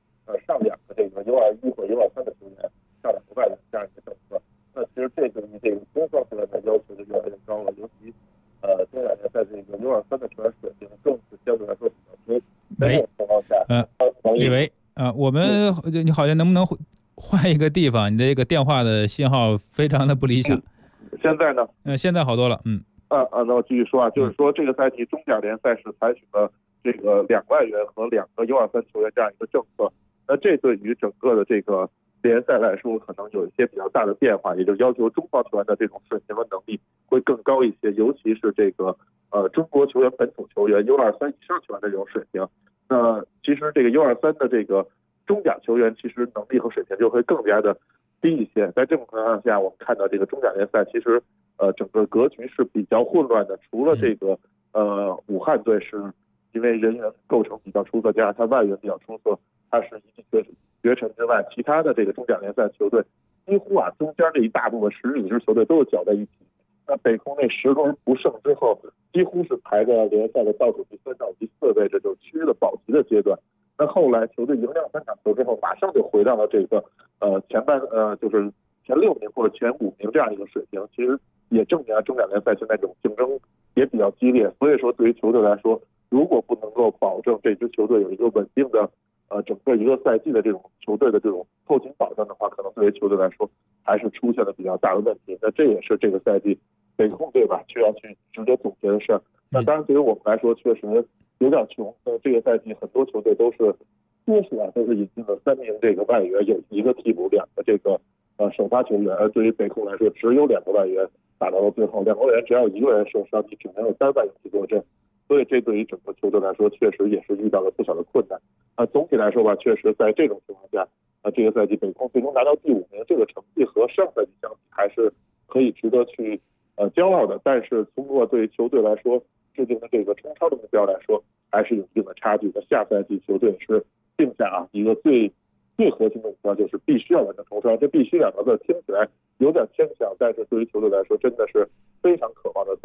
2个这个U21或U23的球员，上2个外援这样一个政策。那其实这对于这个中超球员的要求就越来越高了，尤其中甲联赛这个U23的球员水平更是相对来说比较低。在这种情况下， 李维我们你好像能不能换一个地方？你的这个电话的信号非常的不理想。 现在呢？ 现在好多了。 那我继续说啊，就是说这个赛季中甲联赛是采取了这个2外援和2个U23球员这样一个政策。那这对于整个的这个联赛来说，可能有一些比较大的变化，也就要求中超球员的这种水平和能力会更高一些，尤其是这个中国球员、本土球员 U23以上球员的这种水平。那其实这个 U23的这个中甲球员，其实能力和水平就会更加的低一些。在这种情况下，我们看到这个中甲联赛其实整个格局是比较混乱的。除了这个武汉队是因为人员构成比较出色，加上他外援比较出色，他是一骑绝尘之外，其他的这个中甲联赛球队几乎中间这一大部分10支球队都是搅在一起。那北控那10轮不胜之后，几乎是排在联赛的倒数第3到第4位，这就趋于了保级的阶段。那后来球队赢2-3场球之后，马上就回到了这个就是前6名或者前5名这样一个水平。其实也证明中甲联赛现在这种竞争也比较激烈。所以说，对于球队来说，如果不能够保证这支球队有一个稳定的整个一个赛季的这种球队的这种后勤保障的话，可能对于球队来说还是出现了比较大的问题。那这也是这个赛季北控队吧需要去值得总结的事儿。那当然，对于我们来说，确实有点穷。这个赛季很多球队多数都是引进了3名这个外援，有1个替补，2个这个首发球员。而对于北控来说，只有2个外援打到了最后，2个外援只要1个人受伤，你只能有3外援去坐镇。所以这对于整个球队来说，确实也是遇到了不小的困难。总体来说吧，确实在这种情况下，这个赛季北控最终拿到第5名，这个成绩和上赛季相比还是可以值得去骄傲的。但是通过对于球队来说制定的这个冲超的目标来说，还是有一定的差距的。下赛季球队是定下一个最核心的目标，就是必须要完成冲超。这必须2个字听起来有点牵强，但是对于球队来说真的是非常渴望的在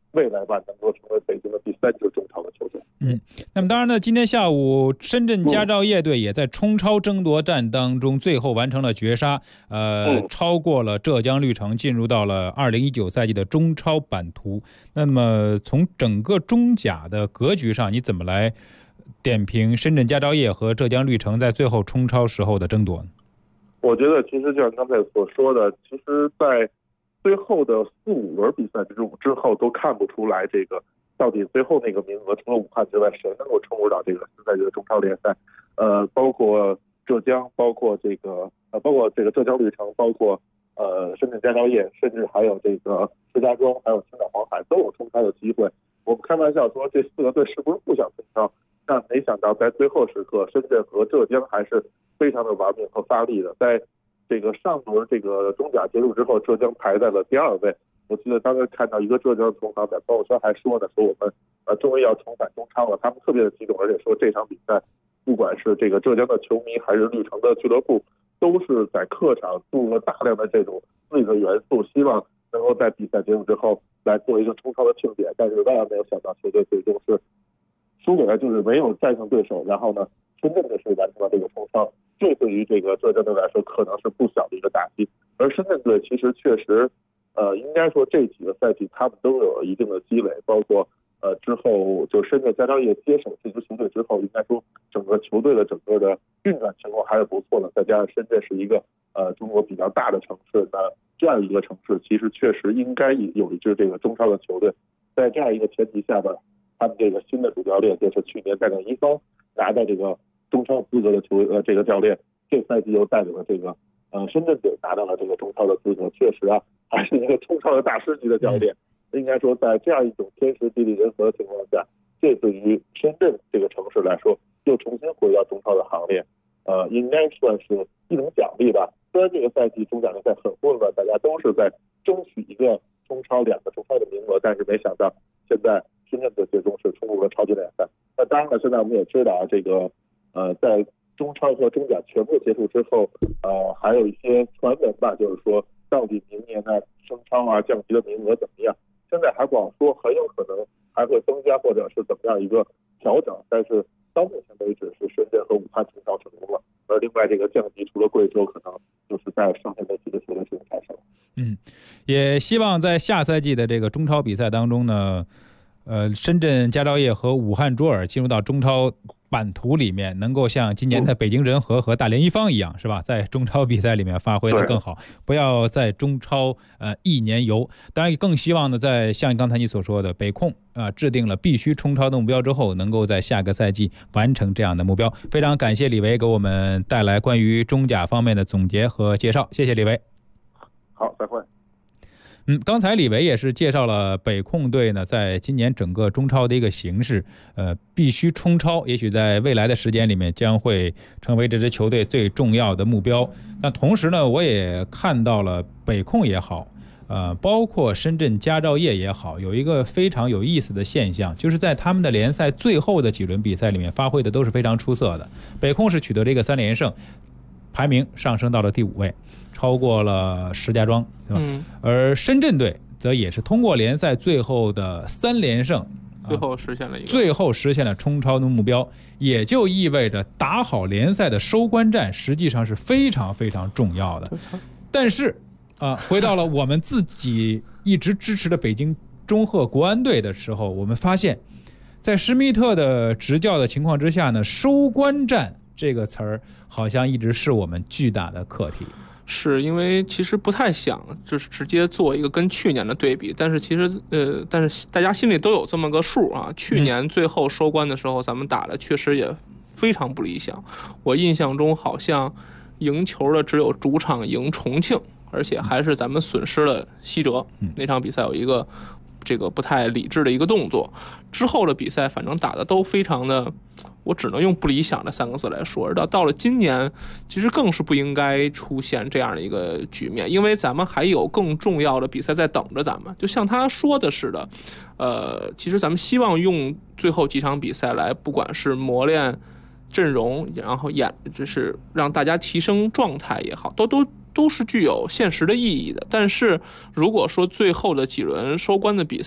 未来吧能够成为北京的第3支中超的球队。 那么当然呢，今天下午深圳佳兆业队也在冲超争夺战当中最后完成了绝杀，超过了浙江绿城，进入到了2019赛季的中超版图。那么从整个中甲的格局上，你怎么来点评深圳佳兆业和浙江绿城在最后冲超时候的争夺呢？ 我觉得其实就像刚才所说的，其实在最后的4-5轮比赛之后都看不出来这个到底最后那个名额除了武汉之外谁能够冲入到这个现在这个中超联赛。包括浙江，包括这个浙江绿城，包括深圳佳兆业，甚至还有这个石家庄，还有青岛黄海都有冲超的机会。我们开玩笑说这4个队是不是不想冲超，但没想到在最后时刻，深圳和浙江还是非常的玩命和发力的。在这个上轮这个中甲结束之后，浙江排在了第2位。我记得当时看到一个浙江同行在朋友圈还说呢，说我们终于要重返中超了，他们特别的激动，而且说这场比赛不管是这个浙江的球迷还是绿城的俱乐部，都是在客场注入了大量的这种自己的元素，希望能够在比赛结束之后来做一个冲超的庆典。但是万万没有想到，球队最终是输给了就是没有战胜对手，然后呢，深圳队是完成了这个冲超。这对于这个浙江队来说可能是不小的一个打击。而深圳队其实确实应该说这几个赛季他们都有一定的积累，包括之后就深圳佳兆业接手这支球队之后，应该说整个球队的整个的运转情况还是不错的。再加上深圳是一个中国比较大的城市，那这样一个城市其实确实应该有一支这个中超的球队。在这样一个前提下呢，他们这个新的主教练就是去年带领一方拿到这个中超资格的这个教练，这赛季又带领了这个深圳队拿到了这个中超的资格，确实还是一个中超的大师级的教练。应该说在这样一种天时地利人和的情况下，这对于深圳这个城市来说又重新回到中超的行列，应该算是一种奖励吧。虽然这个赛季中甲联赛很混乱，大家都是在争取一个中超2个中超的名额，但是没想到现在深圳队最终是冲入了超级联赛。那当然了，现在我们也知道这个在中超和中甲全部结束之后，还有一些传闻吧，就是说到底明年的升超降级的名额怎么样，现在还不好说，很有可能还会增加或者是怎么样一个调整。但是到目前为止是深圳和武汉冲超成功了，而另外这个降级除了贵州，可能就是在剩下的几个球队中产生了。 也希望在下赛季的这个中超比赛当中呢，深圳佳兆业和武汉卓尔进入到中超版图里面，能够像今年的北京人和和大连一方一样，是吧？在中超比赛里面发挥得更好，不要在中超一年游。当然更希望呢，在像刚才你所说的北控制定了必须冲超的目标之后，能够在下个赛季完成这样的目标。非常感谢李维给我们带来关于中甲方面的总结和介绍，谢谢李维。 好，再会。 刚才李维也是介绍了北控队呢，在今年整个中超的一个形势，必须冲超，也许在未来的时间里面将会成为这支球队最重要的目标。但同时呢，我也看到了北控也好，包括深圳佳兆业也好，有一个非常有意思的现象，就是在他们的联赛最后的几轮比赛里面发挥的都是非常出色的。北控是取得这个3连胜，排名上升到了第5位。超过了石家庄，对吧？而深圳队则也是通过联赛最后的3连胜， 最后实现了冲超的目标，也就意味着打好联赛的收官战实际上是非常非常重要的。但是回到了我们自己一直支持的北京中赫国安队的时候，我们发现在施密特的执教的情况之下呢，收官战这个词儿好像一直是我们巨大的课题。 是因为其实不太想就是直接做一个跟去年的对比，但是其实但是大家心里都有这么个数啊。去年最后收官的时候，咱们打的确实也非常不理想。我印象中好像赢球的只有主场赢重庆，而且还是咱们损失了西哲。那场比赛有一个这个不太理智的一个动作。之后的比赛反正打的都非常的，我只能用不理想这3个字来说。而到了今年，其实更是不应该出现这样的一个局面，因为咱们还有更重要的比赛在等着咱们。就像他说的似的，其实咱们希望用最后几场比赛来，不管是磨练阵容，然后就是让大家提升状态也好，都是具有现实的意义的。但是如果说最后的几轮收官的比赛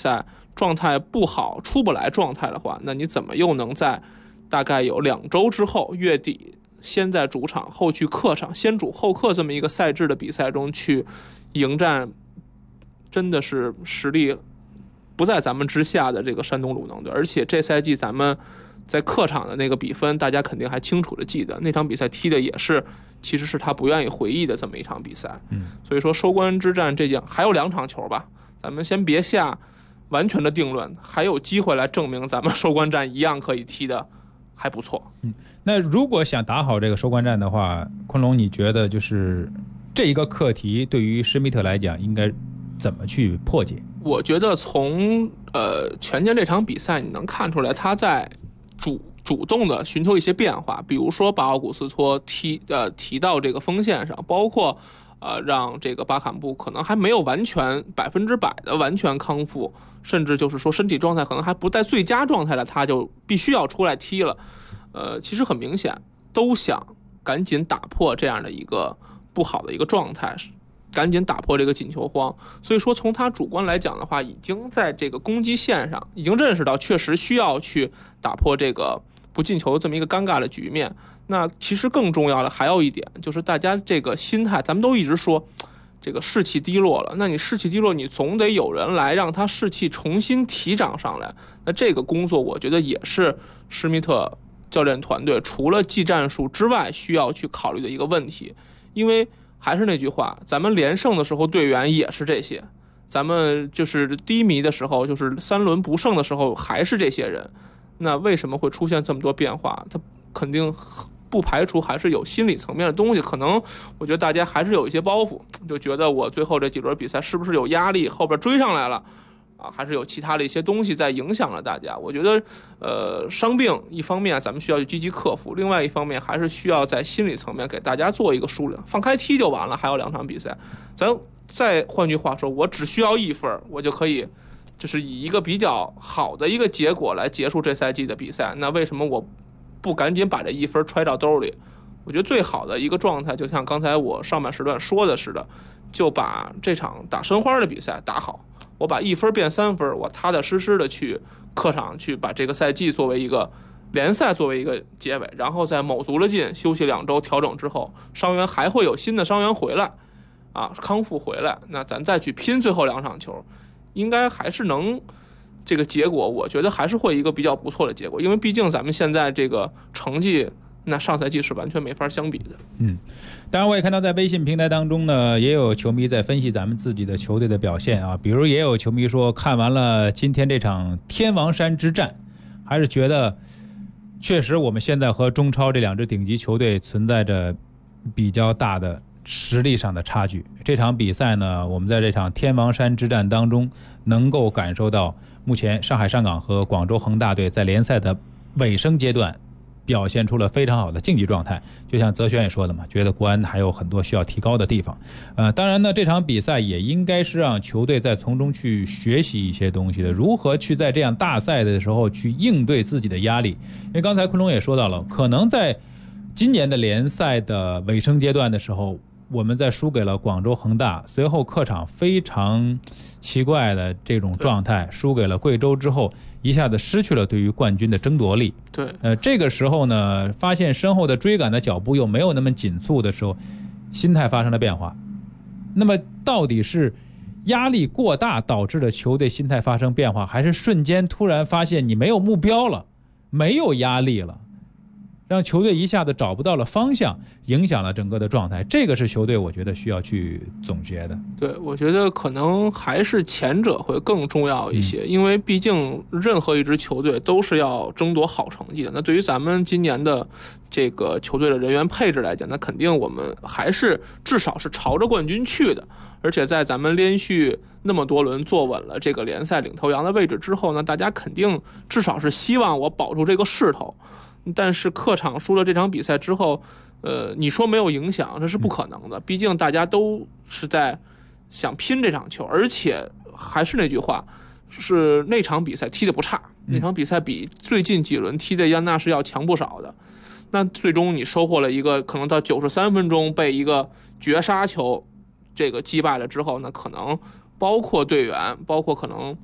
状态不好，出不来状态的话，那你怎么又能在大概有2周之后，月底先在主场后去客场，先主后客这么一个赛制的比赛中去迎战真的是实力不在咱们之下的这个山东鲁能队？而且这赛季咱们在客场的那个比分，大家肯定还清楚的记得，那场比赛踢的也是其实是他不愿意回忆的这么一场比赛。所以说收官之战这样还有2场球吧，咱们先别下完全的定论，还有机会来证明咱们收官战一样可以踢的还不错。 那如果想打好这个收官战的话，昆龙你觉得就是这一个课题对于施密特来讲应该怎么去破解？ 我觉得从权健这场比赛你能看出来他在主动的寻求一些变化，比如说把奥古斯托提到这个锋线上，包括让这个巴坎布可能还没有完全100%的完全康复，甚至就是说身体状态可能还不在最佳状态了，他就必须要出来踢了。其实很明显都想赶紧打破这样的一个不好的一个状态，赶紧打破这个进球荒。所以说从他主观来讲的话，已经在这个攻击线上已经认识到确实需要去打破这个不进球这么一个尴尬的局面。那其实更重要的还有一点，就是大家这个心态，咱们都一直说这个士气低落了，那你士气低落，你总得有人来让他士气重新提涨上来。那这个工作我觉得也是施密特教练团队除了技战术之外需要去考虑的一个问题。因为还是那句话，咱们连胜的时候队员也是这些，咱们就是低迷的时候，就是3轮不胜的时候还是这些人，那为什么会出现这么多变化？他肯定不排除还是有心理层面的东西，可能我觉得大家还是有一些包袱，就觉得我最后这几轮比赛是不是有压力，后边追上来了还是有其他的一些东西在影响了大家。我觉得伤病一方面咱们需要去积极克服，另外一方面还是需要在心理层面给大家做一个梳理，放开踢就完了，还有2场比赛，咱再换句话说，我只需要1分，我就可以就是以一个比较好的一个结果来结束这赛季的比赛。那为什么我不赶紧把这1分揣到兜里？我觉得最好的一个状态，就像刚才我上半时段说的似的，就把这场打申花的比赛打好，我把1分变3分，我踏踏实实的去客场去把这个赛季作为一个联赛作为一个结尾，然后在卯足了劲休息2周调整之后，伤员还会有新的伤员回来康复回来，那咱再去拼最后2场球，应该还是能这个结果，我觉得还是会一个比较不错的结果。因为毕竟咱们现在这个成绩那上赛季是完全没法相比的。 当然我也看到在微信平台当中呢，也有球迷在分析咱们自己的球队的表现比如也有球迷说看完了今天这场天王山之战，还是觉得确实我们现在和中超这2支顶级球队存在着比较大的实力上的差距。这场比赛呢，我们在这场天王山之战当中能够感受到目前上海上港和广州恒大队在联赛的尾声阶段表现出了非常好的竞技状态。就像泽轩也说的嘛，觉得国安还有很多需要提高的地方。当然呢，这场比赛也应该是让球队在从中去学习一些东西的，如何去在这样大赛的时候去应对自己的压力。因为刚才昆龙也说到了，可能在今年的联赛的尾声阶段的时候，我们在输给了广州恒大，随后客场非常奇怪的这种状态输给了贵州之后，一下子失去了对于冠军的争夺力。 对， 这个时候呢，发现身后的追赶的脚步又没有那么紧促的时候，心态发生了变化。那么到底是压力过大导致了球队心态发生变化，还是瞬间突然发现你没有目标了，没有压力了，让球队一下子找不到了方向，影响了整个的状态？这个是球队我觉得需要去总结的。 对，我觉得可能还是前者会更重要一些，因为毕竟任何一支球队都是要争夺好成绩的。那对于咱们今年的这个球队的人员配置来讲，那肯定我们还是至少是朝着冠军去的。而且在咱们连续那么多轮坐稳了这个联赛领头羊的位置之后呢，大家肯定至少是希望我保住这个势头。但是客场输了这场比赛之后，你说没有影响，这是不可能的。毕竟大家都是在想拼这场球，而且还是那句话，是那场比赛踢得不差，那场比赛比最近几轮踢的那是要强不少的。那最终你收获了一个可能到93分钟被一个绝杀球这个击败了之后呢，可能包括队员，包括可能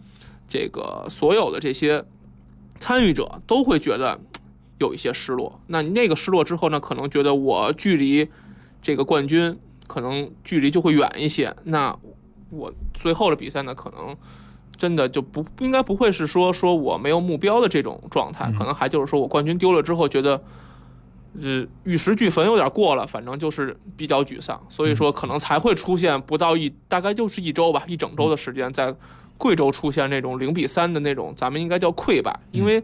这个所有的这些参与者都会觉得有一些失落。那你那个失落之后呢，可能觉得我距离这个冠军可能距离就会远一些。那我最后的比赛呢，可能真的就应该不会是说我没有目标的这种状态，可能还就是说我冠军丢了之后觉得玉石俱焚有点过了，反正就是比较沮丧，所以说可能才会出现不到大概就是1周吧，一整周的时间在贵州出现那种0-3的那种，咱们应该叫溃败，因为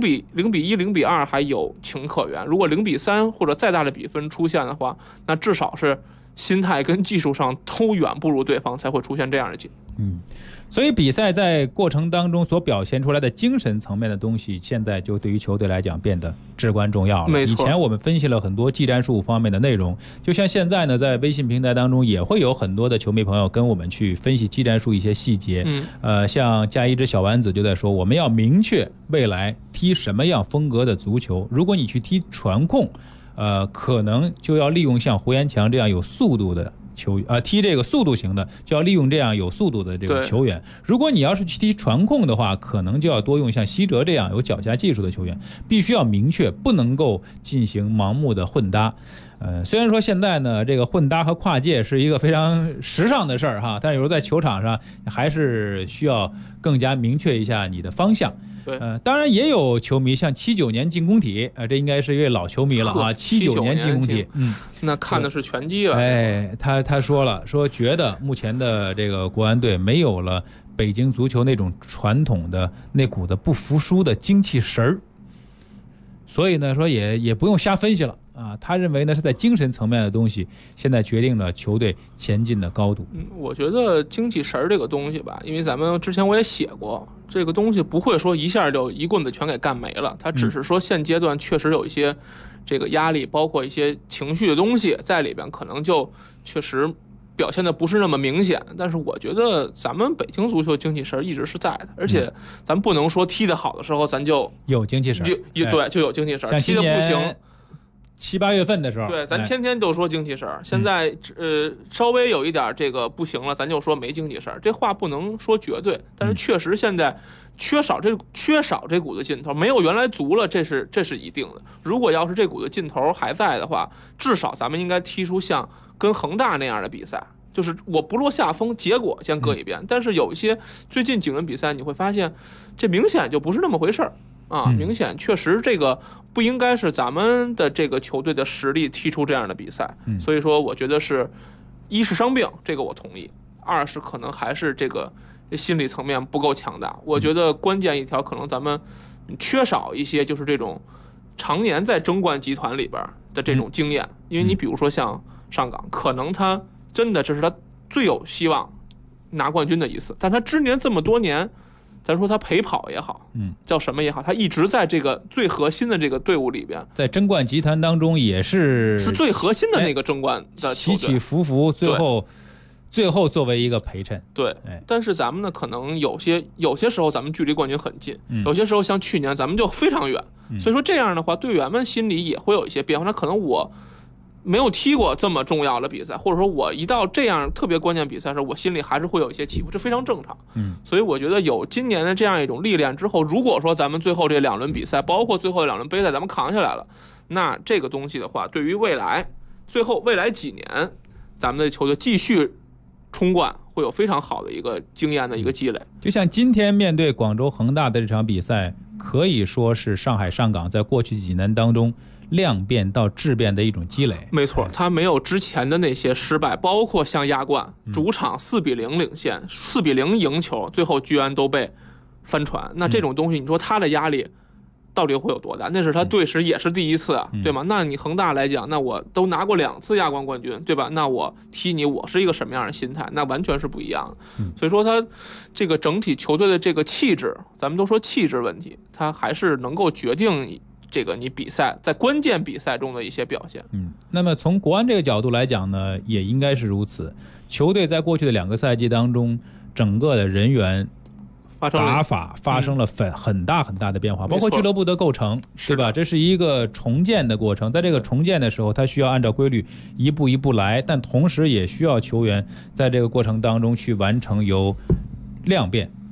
0-1、0-2还有情可原，如果0-3或者再大的比分出现的话，那至少是心态跟技术上都远不如对方，才会出现这样的结果。 所以比赛在过程当中所表现出来的精神层面的东西，现在就对于球队来讲变得至关重要了。 没错， 以前我们分析了很多技战术方面的内容，就像现在呢，在微信平台当中也会有很多的球迷朋友跟我们去分析技战术一些细节。像加一只小丸子就在说，我们要明确未来踢什么样风格的足球。如果你去踢传控，可能就要利用像胡延强这样有速度的踢这个速度型的，就要利用这样有速度的这个球员。如果你要是去踢传控的话，可能就要多用像西哲这样有脚下技术的球员，必须要明确，不能够进行盲目的混搭。虽然说现在呢，这个混搭和跨界是一个非常时尚的事儿哈，但是有时候在球场上还是需要更加明确一下你的方向。当然也有球迷像79年进攻体，这应该是一位老球迷了啊。79年进攻体， 那看的是拳击了。 他说了，觉得目前的这个国安队没有了北京足球那种传统的那股的不服输的精气神儿，所以呢，说也不用瞎分析了啊。他认为呢是在精神层面的东西，现在决定了球队前进的高度。 我觉得精气神儿这个东西吧，因为咱们之前我也写过，这个东西不会说一下就一棍子全给干没了，它只是说现阶段确实有一些这个压力，包括一些情绪的东西在里边，可能就确实表现的不是那么明显。但是我觉得咱们北京足球精气神一直是在的，而且咱不能说踢得好的时候咱就有精气神， 就有精气神，踢得不行。 7、8月份的时候， 对，咱天天都说精气神。现在稍微有一点这个不行了，咱就说没精气神。这话不能说绝对，但是确实现在缺少这股子劲头，没有原来足了，这是一定的。如果要是这股子劲头还在的话，至少咱们应该踢出像跟恒大那样的比赛，就是我不落下风，结果先搁一边。但是有一些最近几轮比赛，你会发现这明显就不是那么回事儿。明显确实这个不应该是咱们的这个球队的实力踢出这样的比赛，所以说我觉得是一是伤病，这个我同意；二是可能还是这个心理层面不够强大。我觉得关键一条可能咱们缺少一些就是这种常年在争冠集团里边的这种经验，因为你比如说像上港，可能他真的这是他最有希望拿冠军的一次，但他之前这么多年。咱说他陪跑也好，叫什么也好，他一直在这个最核心的这个队伍里边， 在争冠集团当中也是最核心的那个争冠的球队， 起起伏伏，最后作为一个陪衬。 对，但是咱们呢，可能有些时候咱们距离冠军很近，有些时候像去年咱们就非常远，所以说这样的话，队员们心里也会有一些变化。那可能我没有踢过这么重要的比赛，或者说我一到这样特别关键比赛的时候，我心里还是会有一些起伏，这非常正常。所以我觉得有今年的这样一种历练之后，如果说咱们最后这2轮比赛，包括最后的2轮杯赛，咱们扛下来了，那这个东西的话，对于未来几年，咱们的球队继续冲冠，会有非常好的一个经验的一个积累。 就像今天面对广州恒大的这场比赛，可以说是上海上港在过去几年当中量变到质变的一种积累。 没错，他没有之前的那些失败，包括像亚冠主场4-0领先，4-0赢球，最后居然都被翻船。那这种东西，你说他的压力到底会有多大？那是他队史也是第一次啊，对吗？那你恒大来讲，那我都拿过2次亚冠冠军，对吧？那我踢你，我是一个什么样的心态？那完全是不一样的。所以说他这个整体球队的这个气质，咱们都说气质问题，他还是能够决定这个你比赛在关键比赛中的一些表现。 那么从国安这个角度来讲呢，也应该是如此。球队在过去的2个赛季当中，整个的人员打法发生了很大的变化，包括俱乐部的构成，对吧？这是一个重建的过程，在这个重建的时候，它需要按照规律一步一步来，但同时也需要球员在这个过程当中去完成由量变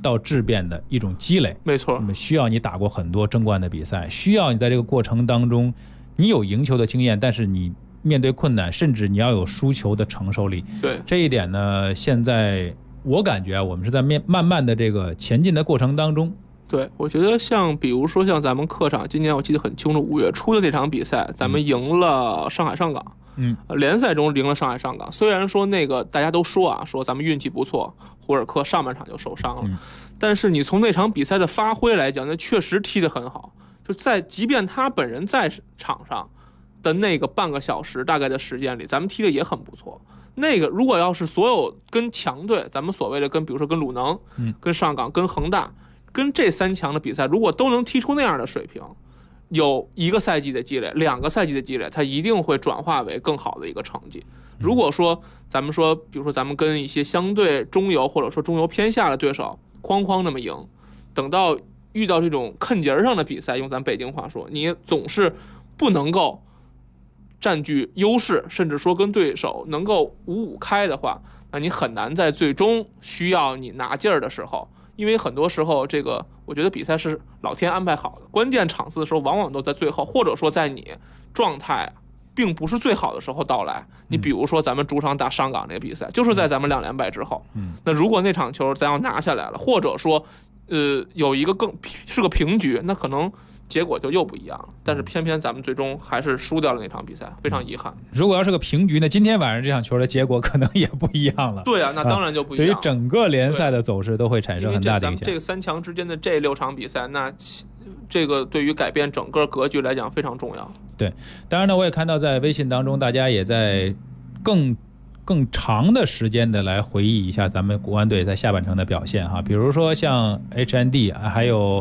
到质变的一种积累。 没错， 那么需要你打过很多争冠的比赛，需要你在这个过程当中，你有赢球的经验，但是你面对困难，甚至你要有输球的承受力。 对这一点呢，现在我感觉我们是在慢慢的这个前进的过程当中。 对，我觉得比如说像咱们客场，今年我记得很清楚，5月初的那场比赛，咱们赢了上海上港。联赛中赢了上海上港。虽然说那个大家都说说咱们运气不错，胡尔克上半场就受伤了，但是你从那场比赛的发挥来讲，那确实踢得很好。就即便他本人在场上的那个半个小时大概的时间里，咱们踢得也很不错。那个如果要是所有跟强队，咱们所谓的比如说跟鲁能、跟上港、跟恒大。跟这3强的比赛，如果都能踢出那样的水平，有1个赛季的积累，2个赛季的积累，它一定会转化为更好的一个成绩。如果说咱们说，比如说咱们跟一些相对中游或者说中游偏下的对手哐那么赢，等到遇到这种坑节上的比赛，用咱北京话说，你总是不能够占据优势，甚至说跟对手能够5-5开的话，那你很难在最终需要你拿劲儿的时候。因为很多时候，我觉得比赛是老天安排好的，关键场次的时候往往都在最后，或者说在你状态并不是最好的时候到来。你比如说咱们主场打上港那个比赛，就是在咱们2连败之后。那如果那场球咱要拿下来了，或者说有一个是个平局，那可能结果就又不一样了。但是偏偏咱们最终还是输掉了那场比赛，非常遗憾。 如果要是个平局呢，今天晚上这场球的结果可能也不一样了。 对啊，那当然就不一样。 对于整个联赛的走势都会产生很大的影响。 这个3强之间的这6场比赛，那这个对于改变整个格局来讲非常重要。 对，当然呢，我也看到在微信当中，大家也在更长的时间的来回忆一下咱们国安队在下半程的表现哈，比如说像 HND 还有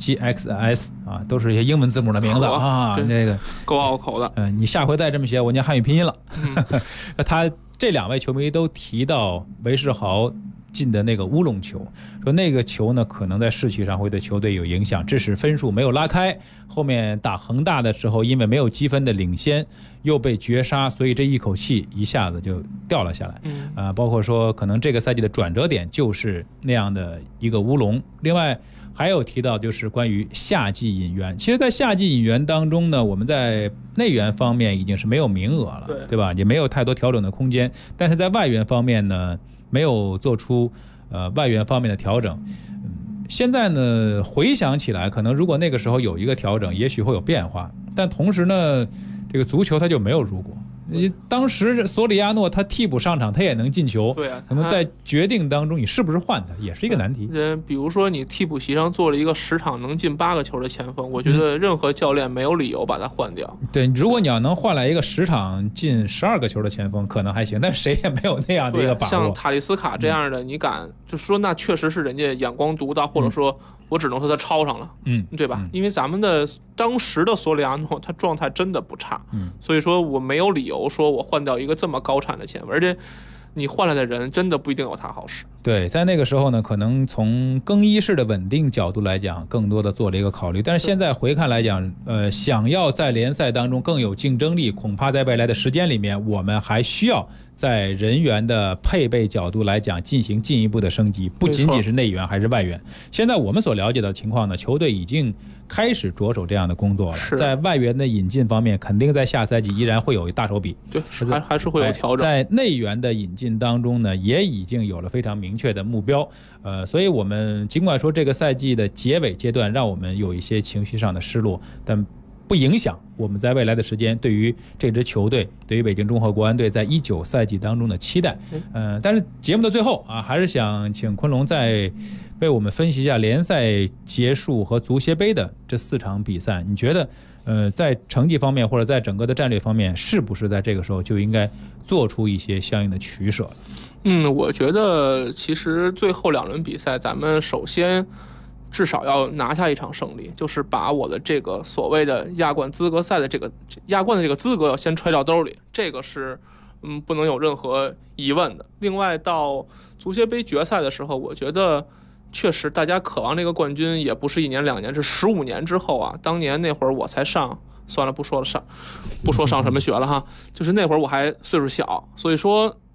GXS 都是一些英文字母的名字这个够拗口的。 你下回再这么写，我念汉语拼音了。他这2位球迷都提到韦世豪进的那个乌龙球，说那个球呢可能在士气上会对球队有影响，致使分数没有拉开。后面打恒大的时候，因为没有积分的领先，又被绝杀，所以这一口气一下子就掉了下来。包括说可能这个赛季的转折点就是那样的一个乌龙。另外还有提到就是关于夏季引援，其实在夏季引援当中呢，我们在内援方面已经是没有名额了，对吧？也没有太多调整的空间，但是在外援方面呢没有做出外援方面的调整。现在呢回想起来，可能如果那个时候有一个调整，也许会有变化。但同时呢，这个足球它就没有如果。当时索里亚诺他替补上场，他也能进球。 对啊， 可能在决定当中，你是不是换他，也是一个难题。 比如说你替补席上做了一个10场能进8个球的前锋，我觉得任何教练没有理由把他换掉。 对，如果你要能换来一个10场进12个球的前锋，可能还行，但谁也没有那样的一个把握。 像塔利斯卡这样的，你敢就说那确实是人家眼光独到，或者说我只能说他超上了，对吧？因为咱们的当时的索里亚诺他状态真的不差，所以说我没有理由说我换掉一个这么高产的前锋，而且你换来的人真的不一定有他好使。 对，在那个时候呢，可能从更衣室的稳定角度来讲，更多的做了一个考虑。但是现在回看来讲，想要在联赛当中更有竞争力，恐怕在未来的时间里面，我们还需要在人员的配备角度来讲进行进一步的升级，不仅仅是内援还是外援。现在我们所了解的情况呢，球队已经开始着手这样的工作了。在外援的引进方面，肯定在下赛季依然会有大手笔。 对，还是会有调整。 在内援的引进当中呢，也已经有了非常明确的目标。所以我们尽管说这个赛季的结尾阶段让我们有一些情绪上的失落，但不影响我们在未来的时间对于这支球队，对于北京中赫国安队在19赛季当中的期待。但是节目的最后还是想请昆龙再为我们分析一下联赛结束和足协杯的这4场比赛。你觉得在成绩方面或者在整个的战略方面，是不是在这个时候就应该做出一些相应的取舍了？ 我觉得其实最后2轮比赛，咱们首先至少要拿下一场胜利，就是把我的这个所谓的亚冠资格赛的亚冠的这个资格要先揣到兜里，这个是不能有任何疑问的。另外到足协杯决赛的时候，我觉得确实大家渴望这个冠军也不是1年2年，是15年之后啊。当年那会儿我才算了，不说上什么学了哈，就是那会儿我还岁数小，所以说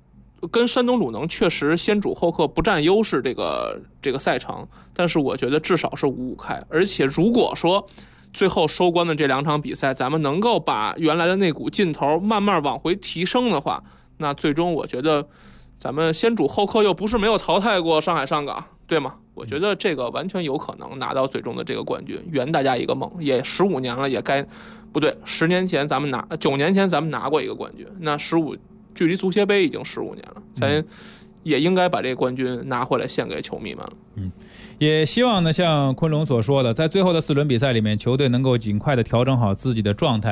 跟山东鲁能确实先主后客不占优势这个赛程，但是我觉得至少是5-5开。而且如果说最后收官的这2场比赛，咱们能够把原来的那股劲头慢慢往回提升的话，那最终我觉得咱们先主后客又不是没有淘汰过上海上港，对吗？我觉得这个完全有可能拿到最终的这个冠军，圆大家一个梦。也15年了，也该不对，9年前咱们拿过一个冠军，那距离足协杯已经15年了，咱也应该把这个冠军拿回来献给球迷们了。 也希望呢，像昆龙所说的，在最后的4轮比赛里面，球队能够尽快的调整好自己的状态。